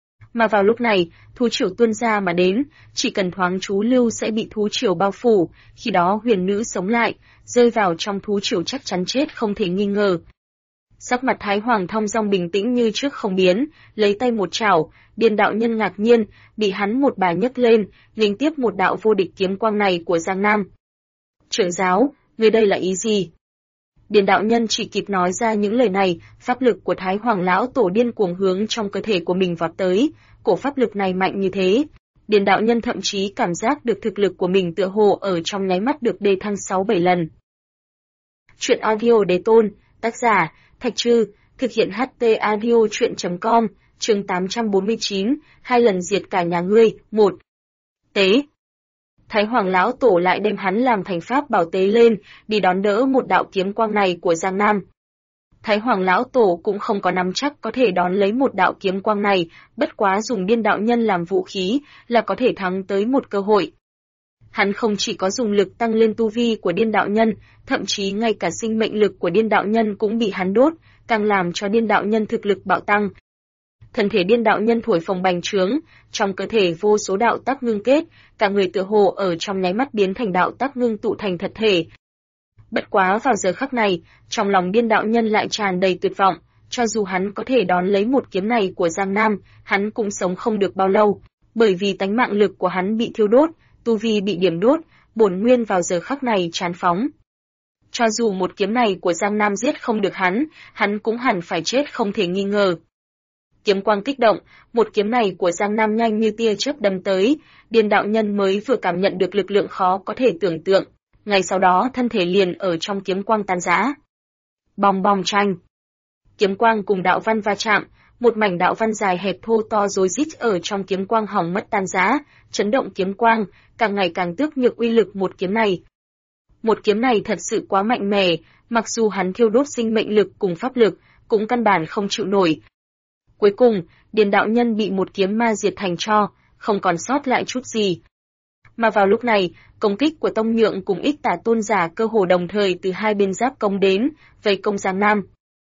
Mà vào lúc này, thú triều tuôn ra mà đến, chỉ cần thoáng chú lưu sẽ bị thú triều bao phủ, khi đó huyền nữ sống lại, rơi vào trong thú triều chắc chắn chết không thể nghi ngờ. Sắc mặt Thái Hoàng thong dong bình tĩnh như trước không biến, lấy tay một chảo, Điền đạo nhân ngạc nhiên, bị hắn một bà nhấc lên, nghênh tiếp một đạo vô địch kiếm quang này của Giang Nam. "Trưởng giáo, người đây là ý gì?" Điền đạo nhân chỉ kịp nói ra những lời này, pháp lực của Thái Hoàng lão tổ điên cuồng hướng trong cơ thể của mình vọt tới, cổ pháp lực này mạnh như thế. Điền đạo nhân thậm chí cảm giác được thực lực của mình tựa hồ ở trong nháy mắt được đề thăng 6-7 lần. Truyện audio đế tôn, tác giả Thạch Trư, thực hiện HT audio truyện.com, chương 849, 2 lần diệt cả nhà ngươi, 1. Tế. Thái Hoàng lão tổ lại đem hắn làm thành pháp bảo tế lên, đi đón đỡ một đạo kiếm quang này của Giang Nam. Thái Hoàng lão tổ cũng không có nắm chắc có thể đón lấy một đạo kiếm quang này, bất quá dùng Điên đạo nhân làm vũ khí là có thể thắng tới một cơ hội. Hắn không chỉ có dùng lực tăng lên tu vi của điên đạo nhân, thậm chí ngay cả sinh mệnh lực của điên đạo nhân cũng bị hắn đốt, càng làm cho điên đạo nhân thực lực bạo tăng. Thân thể điên đạo nhân thổi phồng bành trướng, trong cơ thể vô số đạo tắc ngưng kết, cả người tựa hồ ở trong nháy mắt biến thành đạo tắc ngưng tụ thành thật thể. Bất quá vào giờ khắc này, trong lòng điên đạo nhân lại tràn đầy tuyệt vọng, cho dù hắn có thể đón lấy một kiếm này của Giang Nam, hắn cũng sống không được bao lâu, bởi vì tánh mạng lực của hắn bị thiêu đốt, tu vi bị điểm đốt, bổn nguyên vào giờ khắc này tràn phóng. Cho dù một kiếm này của Giang Nam giết không được hắn cũng hẳn phải chết không thể nghi ngờ. Kiếm quang kích động, một kiếm này của Giang Nam nhanh như tia chớp đâm tới, điên đạo nhân mới vừa cảm nhận được lực lượng khó có thể tưởng tượng, ngay sau đó thân thể liền ở trong kiếm quang tan rã. Bong bong tranh. Kiếm quang cùng đạo văn va chạm, một mảnh đạo văn dài hẹp thô to rối rít ở trong kiếm quang hỏng mất tan rã, chấn động kiếm quang, càng ngày càng tước nhược uy lực một kiếm này. Một kiếm này thật sự quá mạnh mẽ, mặc dù hắn thiêu đốt sinh mệnh lực cùng pháp lực, cũng căn bản không chịu nổi. Cuối cùng, điền đạo nhân bị một kiếm ma diệt thành tro, không còn sót lại chút gì. Mà vào lúc này, công kích của Tông Nhượng cùng Ích Tả Tôn giả cơ hồ đồng thời từ hai bên giáp công đến, vây công Giang Nam.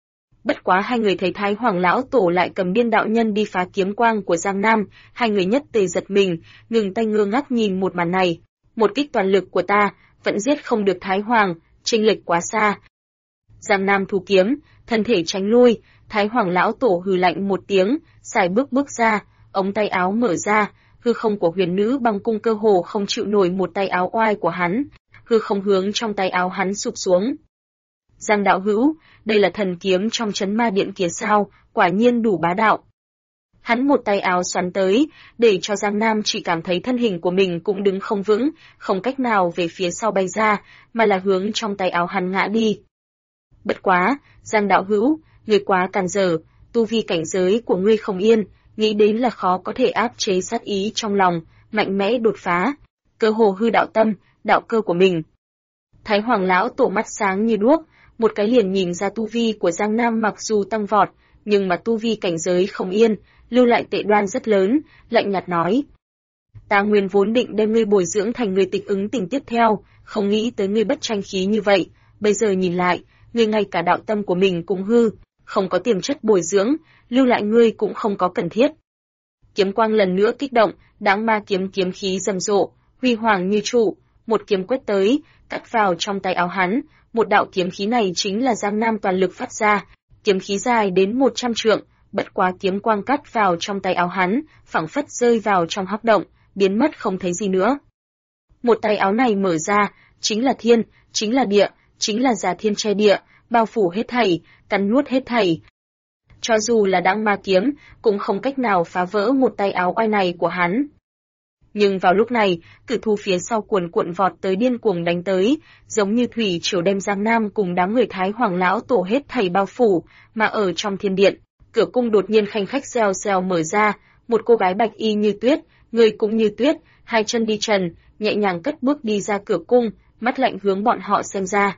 Bất quá hai người thấy Thái Hoàng lão tổ lại cầm điên đạo nhân đi phá kiếm quang của Giang Nam, hai người nhất tề giật mình, ngừng tay ngơ ngác nhìn một màn này. Một kích toàn lực của ta, vẫn giết không được Thái Hoàng, chênh lệch quá xa. Giang Nam thu kiếm, thân thể tránh lui, Thái Hoàng lão tổ hừ lạnh một tiếng, xài bước ra, ống tay áo mở ra, hư không của huyền nữ băng cung cơ hồ không chịu nổi một tay áo oai của hắn, hư không hướng trong tay áo hắn sụp xuống. Giang đạo hữu, đây là thần kiếm trong trấn ma điện kia sao, quả nhiên đủ bá đạo. Hắn một tay áo xoắn tới, để cho Giang Nam chỉ cảm thấy thân hình của mình cũng đứng không vững, không cách nào về phía sau bay ra, mà là hướng trong tay áo hắn ngã đi. Bất quá, Giang đạo hữu, ngươi quá càn dở, tu vi cảnh giới của ngươi không yên, nghĩ đến là khó có thể áp chế sát ý trong lòng, mạnh mẽ đột phá, cơ hồ hư đạo tâm, đạo cơ của mình. Thái Hoàng lão tổ mắt sáng như đuốc, một cái liền nhìn ra tu vi của Giang Nam mặc dù tăng vọt, nhưng mà tu vi cảnh giới không yên, lưu lại tệ đoan rất lớn, lạnh nhạt nói. Ta nguyên vốn định đem ngươi bồi dưỡng thành người tịch ứng tình tiếp theo, không nghĩ tới ngươi bất tranh khí như vậy, bây giờ nhìn lại, ngươi ngay cả đạo tâm của mình cũng hư, không có tiềm chất bồi dưỡng, lưu lại ngươi cũng không có cần thiết. Kiếm quang lần nữa kích động, đáng ma kiếm kiếm khí rầm rộ, huy hoàng như trụ, một kiếm quét tới, cắt vào trong tay áo hắn, một đạo kiếm khí này chính là Giang Nam toàn lực phát ra, kiếm khí dài đến 100 trượng, bất quá kiếm quang cắt vào trong tay áo hắn, phảng phất rơi vào trong hắc động, biến mất không thấy gì nữa. Một tay áo này mở ra, chính là thiên, chính là địa, chính là giả thiên che địa, bao phủ hết thảy, cắn nuốt hết thảy. Cho dù là đãng ma kiếm, cũng không cách nào phá vỡ một tay áo oai này của hắn. Nhưng vào lúc này, cử thú phía sau cuồn cuộn vọt tới điên cuồng đánh tới, giống như thủy triều đem Giang Nam cùng đám người Thái Hoàng lão tổ hết thảy bao phủ, mà ở trong thiên điện, cửa cung đột nhiên khanh khách reo reo mở ra, một cô gái bạch y như tuyết, người cũng như tuyết, hai chân đi trần, nhẹ nhàng cất bước đi ra cửa cung, mắt lạnh hướng bọn họ xem ra.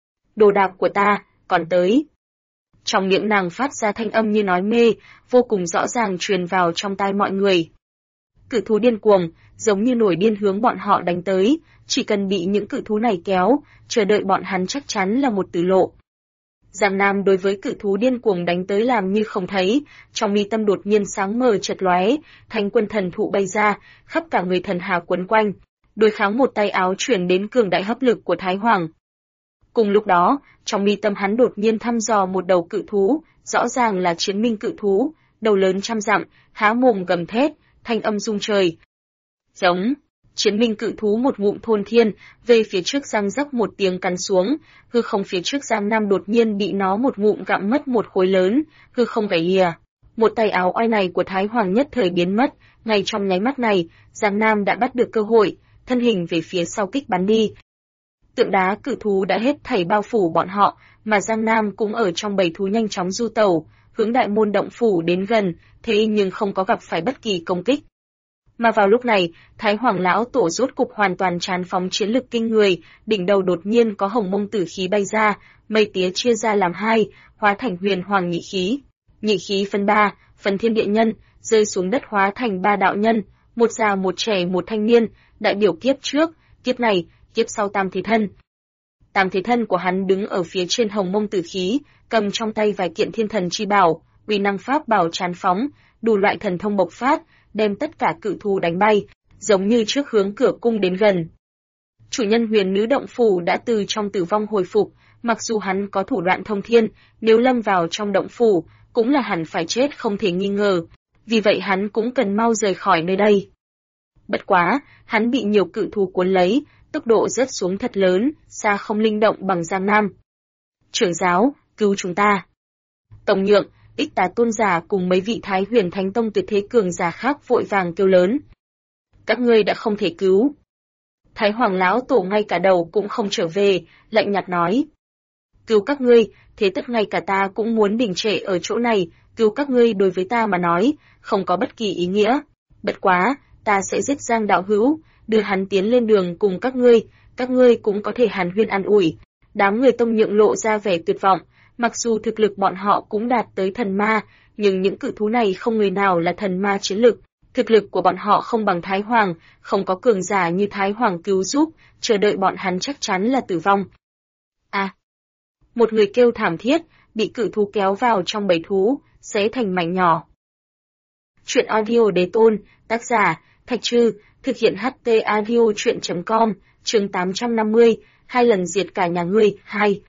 Đồ đạc của ta, còn tới. Trong miệng nàng phát ra thanh âm như nói mê, vô cùng rõ ràng truyền vào trong tai mọi người. Cử thú điên cuồng, giống như nổi điên hướng bọn họ đánh tới, chỉ cần bị những cử thú này kéo, chờ đợi bọn hắn chắc chắn là một tử lộ. Giang Nam đối với cử thú điên cuồng đánh tới làm như không thấy, trong mi tâm đột nhiên sáng mờ chợt lóe, thanh quân thần thụ bay ra, khắp cả người thần hà quấn quanh, đối kháng một tay áo chuyển đến cường đại hấp lực của Thái Hoàng. Cùng lúc đó, trong mi tâm hắn đột nhiên thăm dò một đầu cự thú, rõ ràng là chiến minh cự thú, đầu lớn trăm dặm, há mồm gầm thét, thanh âm rung trời. Giống, chiến minh cự thú một ngụm thôn thiên, về phía trước răng rắc một tiếng cắn xuống, hư không phía trước Giang Nam đột nhiên bị nó một ngụm gặm mất một khối lớn, hư không gãy lìa. Một tay áo oai này của Thái Hoàng nhất thời biến mất, ngay trong nháy mắt này, Giang Nam đã bắt được cơ hội, thân hình về phía sau kích bắn đi. Tượng đá cử thú đã hết thảy bao phủ bọn họ, mà Giang Nam cũng ở trong bầy thú nhanh chóng du tẩu, hướng đại môn động phủ đến gần, thế nhưng không có gặp phải bất kỳ công kích. Mà vào lúc này, Thái Hoàng lão tổ rốt cục hoàn toàn tràn phóng chiến lực kinh người, đỉnh đầu đột nhiên có hồng mông tử khí bay ra, mây tía chia ra làm hai, hóa thành huyền hoàng nhị khí. Nhị khí phân ba, phần thiên địa nhân, rơi xuống đất hóa thành ba đạo nhân, một già một trẻ một thanh niên, đại biểu kiếp trước, kiếp này, kiếp sau tam thế thân. Tam thế thân của hắn đứng ở phía trên hồng mông tử khí, cầm trong tay vài kiện thiên thần chi bảo, uy năng pháp bảo tràn phóng, đủ loại thần thông bộc phát, đem tất cả cự thú đánh bay, giống như trước hướng cửa cung đến gần. Chủ nhân huyền nữ động phủ đã từ trong tử vong hồi phục, mặc dù hắn có thủ đoạn thông thiên, nếu lâm vào trong động phủ, cũng là hẳn phải chết không thể nghi ngờ, vì vậy hắn cũng cần mau rời khỏi nơi đây. Bất quá, hắn bị nhiều cự thú cuốn lấy, tốc độ rớt xuống thật lớn, xa không linh động bằng Giang Nam. Trưởng giáo, cứu chúng ta. Tổng nhượng, Ích Tà Tôn giả cùng mấy vị Thái Huyền Thánh Tông tuyệt thế cường giả khác vội vàng kêu lớn. Các ngươi đã không thể cứu. Thái Hoàng lão tổ ngay cả đầu cũng không trở về, lạnh nhạt nói. Cứu các ngươi, thế tất ngay cả ta cũng muốn đình trệ ở chỗ này, cứu các ngươi đối với ta mà nói, không có bất kỳ ý nghĩa. Bất quá, ta sẽ giết Giang đạo hữu, đưa hắn tiến lên đường cùng các ngươi cũng có thể hàn huyên an ủi. Đám người Tông Nhượng lộ ra vẻ tuyệt vọng, mặc dù thực lực bọn họ cũng đạt tới thần ma, nhưng những cự thú này không người nào là thần ma chiến lực. Thực lực của bọn họ không bằng Thái Hoàng, không có cường giả như Thái Hoàng cứu giúp, chờ đợi bọn hắn chắc chắn là tử vong. Một người kêu thảm thiết, bị cự thú kéo vào trong bầy thú, xé thành mảnh nhỏ. Truyện audio đế tôn, tác giả, Thạch Trư, thực hiện HT audio truyện.com, chương 850, 2 lần diệt cả nhà ngươi, 2.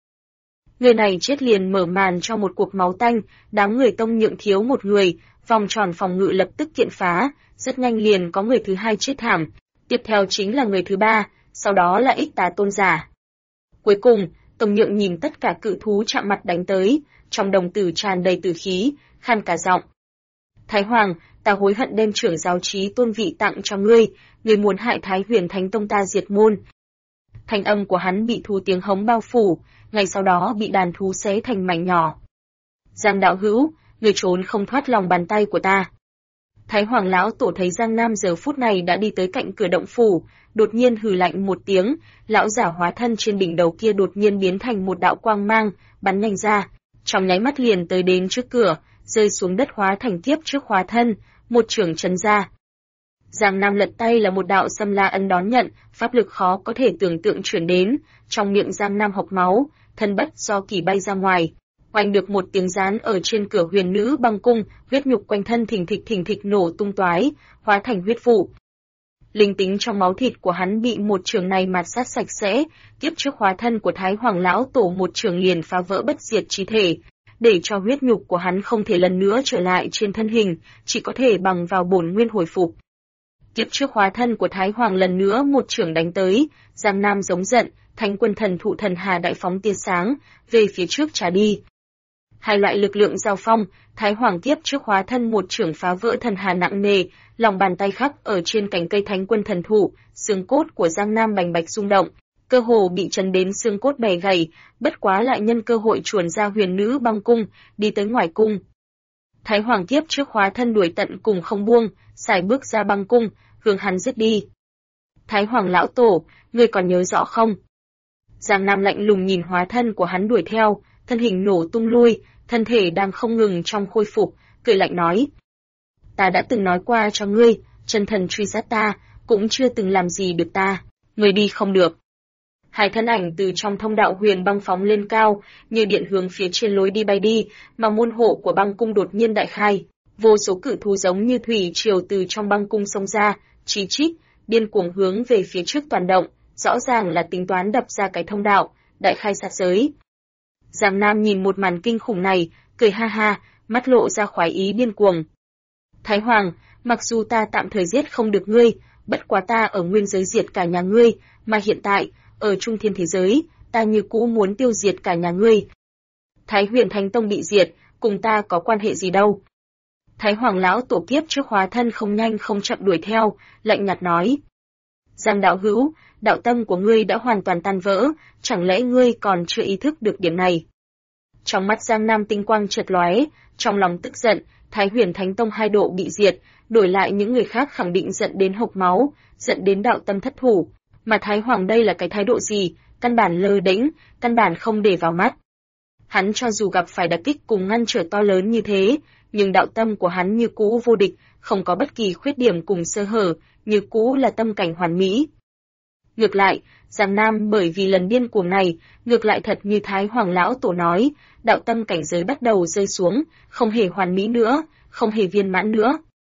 Người này chết liền mở màn cho một cuộc máu tanh, đám người Tông Nhượng thiếu một người, vòng tròn phòng ngự lập tức kiện phá, rất nhanh liền có người thứ hai chết thảm, tiếp theo chính là người thứ ba, sau đó là Ích Tà Tôn giả. Cuối cùng, Tông Nhượng nhìn tất cả cự thú chạm mặt đánh tới, trong đồng tử tràn đầy tử khí, khàn cả giọng. Thái Hoàng, ta hối hận đem trưởng giáo trí tôn vị tặng cho ngươi muốn hại Thái Huyền Thánh Tông ta diệt môn. Thanh âm của hắn bị thú tiếng hống bao phủ, ngay sau đó bị đàn thú xé thành mảnh nhỏ. Giang đạo hữu, ngươi trốn không thoát lòng bàn tay của ta. Thái Hoàng lão tổ thấy Giang Nam giờ phút này đã đi tới cạnh cửa động phủ, đột nhiên hừ lạnh một tiếng, lão giả hóa thân trên đỉnh đầu kia đột nhiên biến thành một đạo quang mang, bắn nhanh ra, trong nháy mắt liền tới đến trước cửa, rơi xuống đất hóa thành kiếp trước hóa thân, một chưởng chấn ra. Giang Nam lật tay là một đạo xâm la ân đón nhận, pháp lực khó có thể tưởng tượng chuyển đến, trong miệng Giang Nam hộc máu, thân bất do kỳ bay ra ngoài. Oanh được một tiếng gián ở trên cửa huyền nữ băng cung, huyết nhục quanh thân thình thịch nổ tung toái, hóa thành huyết vụ. Linh tính trong máu thịt của hắn bị một trường này mạt sát sạch sẽ, kiếp trước hóa thân của Thái Hoàng lão tổ một trường liền phá vỡ bất diệt chi thể, để cho huyết nhục của hắn không thể lần nữa trở lại trên thân hình, chỉ có thể bằng vào bổn nguyên hồi phục. Kiếp trước hóa thân của Thái Hoàng lần nữa một trường đánh tới, Giang Nam giống giận, Thánh Quân Thần Thụ Thần Hà đại phóng tia sáng, về phía trước trả đi. Hai loại lực lượng giao phong, Thái Hoàng kiếp trước hóa thân một chưởng phá vỡ thần hà nặng nề, lòng bàn tay khắc ở trên cành cây Thánh Quân Thần Thụ, xương cốt của Giang Nam bành bạch rung động, cơ hồ bị chấn đến xương cốt bẻ gãy, bất quá lại nhân cơ hội chuồn ra huyền nữ băng cung, đi tới ngoài cung. Thái Hoàng kiếp trước hóa thân đuổi tận cùng không buông, xài bước ra băng cung, hướng hắn giết đi. Thái Hoàng lão tổ, ngươi còn nhớ rõ không? Giang Nam lạnh lùng nhìn hóa thân của hắn đuổi theo, thân hình nổ tung lui, thân thể đang không ngừng trong khôi phục, cười lạnh nói. Ta đã từng nói qua cho ngươi, chân thần truy sát ta, cũng chưa từng làm gì được ta, ngươi đi không được. Hai thân ảnh từ trong thông đạo huyền băng phóng lên cao, như điện hướng phía trên lối đi bay đi, mà môn hộ của băng cung đột nhiên đại khai. Vô số cự thú giống như thủy triều từ trong băng cung xông ra, chí chít, điên cuồng hướng về phía trước toàn động, rõ ràng là tính toán đập ra cái thông đạo, đại khai sát giới. Giang Nam nhìn một màn kinh khủng này, cười ha ha, mắt lộ ra khoái ý điên cuồng. Thái Hoàng, mặc dù ta tạm thời giết không được ngươi, bất quá ta ở nguyên giới diệt cả nhà ngươi, mà hiện tại, ở trung thiên thế giới, ta như cũ muốn tiêu diệt cả nhà ngươi. Thái Huyền Thánh Tông bị diệt, cùng ta có quan hệ gì đâu. Thái Hoàng lão tổ kiếp trước hóa thân không nhanh không chậm đuổi theo, lạnh nhạt nói. Giang đạo hữu, đạo tâm của ngươi đã hoàn toàn tan vỡ, chẳng lẽ ngươi còn chưa ý thức được điểm này? Trong mắt Giang Nam tinh quang chợt lóe, trong lòng tức giận, Thái Huyền Thánh Tông hai độ bị diệt, đổi lại những người khác khẳng định giận đến hộc máu, giận đến đạo tâm thất thủ. Mà Thái Hoàng đây là cái thái độ gì, căn bản lơ đễnh, căn bản không để vào mắt. Hắn cho dù gặp phải đả kích cùng ngăn trở to lớn như thế, nhưng đạo tâm của hắn như cũ vô địch, không có bất kỳ khuyết điểm cùng sơ hở, như cũ là tâm cảnh hoàn mỹ. Ngược lại, Giang Nam bởi vì lần điên cuồng này, ngược lại thật như Thái Hoàng lão tổ nói, đạo tâm cảnh giới bắt đầu rơi xuống, không hề hoàn mỹ nữa, không hề viên mãn nữa.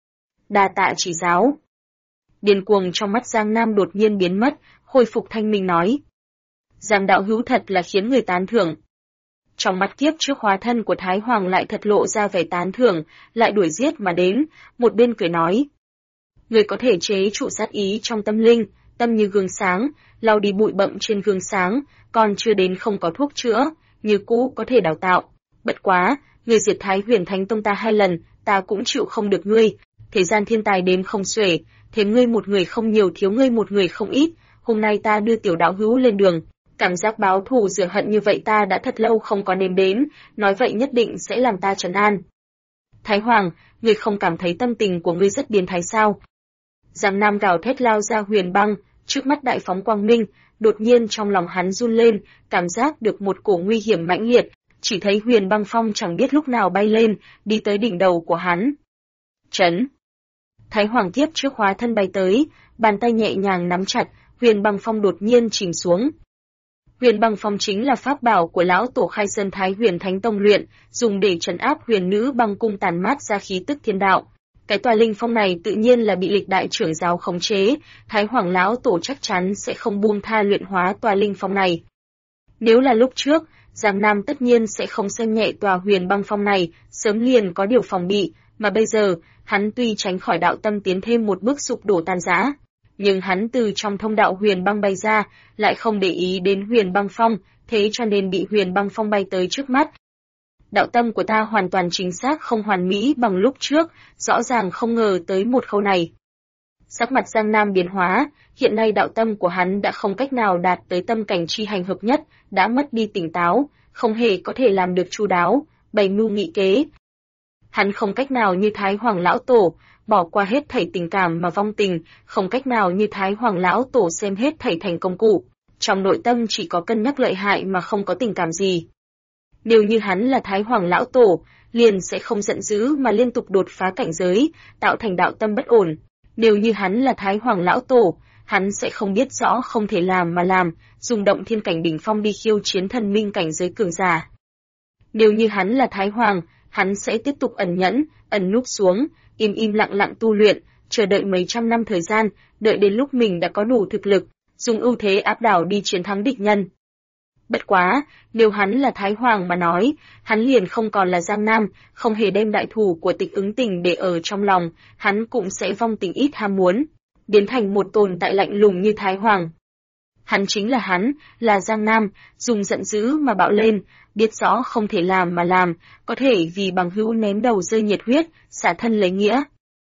Đa tạ chỉ giáo. Điên cuồng trong mắt Giang Nam đột nhiên biến mất, hồi phục thanh minh nói. Giang đạo hữu thật là khiến người tán thưởng. Trong mắt kiếp trước hóa thân của Thái Hoàng lại thật lộ ra vẻ tán thưởng, lại đuổi giết mà đến, một bên cười nói. Người có thể chế trụ sát ý trong tâm linh, tâm như gương sáng, lau đi bụi bặm trên gương sáng, còn chưa đến không có thuốc chữa, như cũ có thể đào tạo. Bất quá, người diệt Thái Huyền Thánh Tông ta 2 lần, ta cũng chịu không được ngươi, thế gian thiên tài đếm không xuể, thế ngươi một người không nhiều thiếu ngươi một người không ít, hôm nay ta đưa tiểu đạo hữu lên đường. Cảm giác báo thù rửa hận như vậy ta đã thật lâu không có nếm đến, nói vậy nhất định sẽ làm ta trấn an. Thái Hoàng, ngươi không cảm thấy tâm tình của ngươi rất biến thái sao? Giang Nam gào thét lao ra huyền băng, trước mắt đại phóng quang minh, đột nhiên trong lòng hắn run lên, cảm giác được một cổ nguy hiểm mãnh liệt, chỉ thấy huyền băng phong chẳng biết lúc nào bay lên, đi tới đỉnh đầu của hắn. Chấn! Thái Hoàng tiếp trước hóa thân bay tới, bàn tay nhẹ nhàng nắm chặt, huyền băng phong đột nhiên chìm xuống. Huyền băng phong chính là pháp bảo của lão tổ Khai Sơn Thái Huyền Thánh Tông luyện, dùng để trấn áp huyền nữ băng cung tàn mát ra khí tức thiên đạo. Cái tòa linh phong này tự nhiên là bị lịch đại trưởng giáo khống chế, Thái Hoàng lão tổ chắc chắn sẽ không buông tha luyện hóa tòa linh phong này. Nếu là lúc trước, Giang Nam tất nhiên sẽ không xem nhẹ tòa huyền băng phong này, sớm liền có điều phòng bị, mà bây giờ, hắn tuy tránh khỏi đạo tâm tiến thêm một bước sụp đổ tan rã, nhưng hắn từ trong thông đạo huyền băng bay ra, lại không để ý đến huyền băng phong, thế cho nên bị huyền băng phong bay tới trước mắt. Đạo tâm của ta hoàn toàn chính xác không hoàn mỹ bằng lúc trước, rõ ràng không ngờ tới một khâu này. Sắc mặt Giang Nam biến hóa, hiện nay đạo tâm của hắn đã không cách nào đạt tới tâm cảnh chi hành hợp nhất, đã mất đi tỉnh táo, không hề có thể làm được chu đáo, bày mưu nghị kế. Hắn không cách nào như Thái Hoàng lão tổ, bỏ qua hết thảy tình cảm mà vong tình, không cách nào như Thái Hoàng lão tổ xem hết thảy thành công cụ, trong nội tâm chỉ có cân nhắc lợi hại mà không có tình cảm gì. Nếu như hắn là Thái Hoàng lão tổ, liền sẽ không giận dữ mà liên tục đột phá cảnh giới, tạo thành đạo tâm bất ổn. Nếu như hắn là Thái Hoàng lão tổ, hắn sẽ không biết rõ không thể làm mà làm, dùng động thiên cảnh đỉnh phong đi khiêu chiến thần minh cảnh giới cường giả. Nếu như hắn là Thái Hoàng, hắn sẽ tiếp tục ẩn nhẫn, ẩn núp xuống, im lặng tu luyện, chờ đợi mấy trăm năm thời gian, đợi đến lúc mình đã có đủ thực lực, dùng ưu thế áp đảo đi chiến thắng địch nhân. Bất quá, nếu hắn là Thái Hoàng mà nói, hắn liền không còn là Giang Nam, không hề đem đại thù của Tịch Ứng Tình để ở trong lòng, hắn cũng sẽ vong tình ít ham muốn, biến thành một tồn tại lạnh lùng như Thái Hoàng. Hắn chính là hắn, là Giang Nam, dùng giận dữ mà bạo lên, biết rõ không thể làm mà làm, có thể vì bằng hữu ném đầu rơi nhiệt huyết, xả thân lấy nghĩa.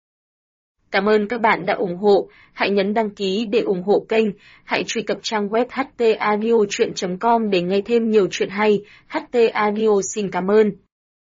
Cảm ơn các bạn đã ủng hộ, hãy nhấn đăng ký để ủng hộ kênh, hãy truy cập trang web htaudio.com để nghe thêm nhiều chuyện hay. HT Audio xin cảm ơn.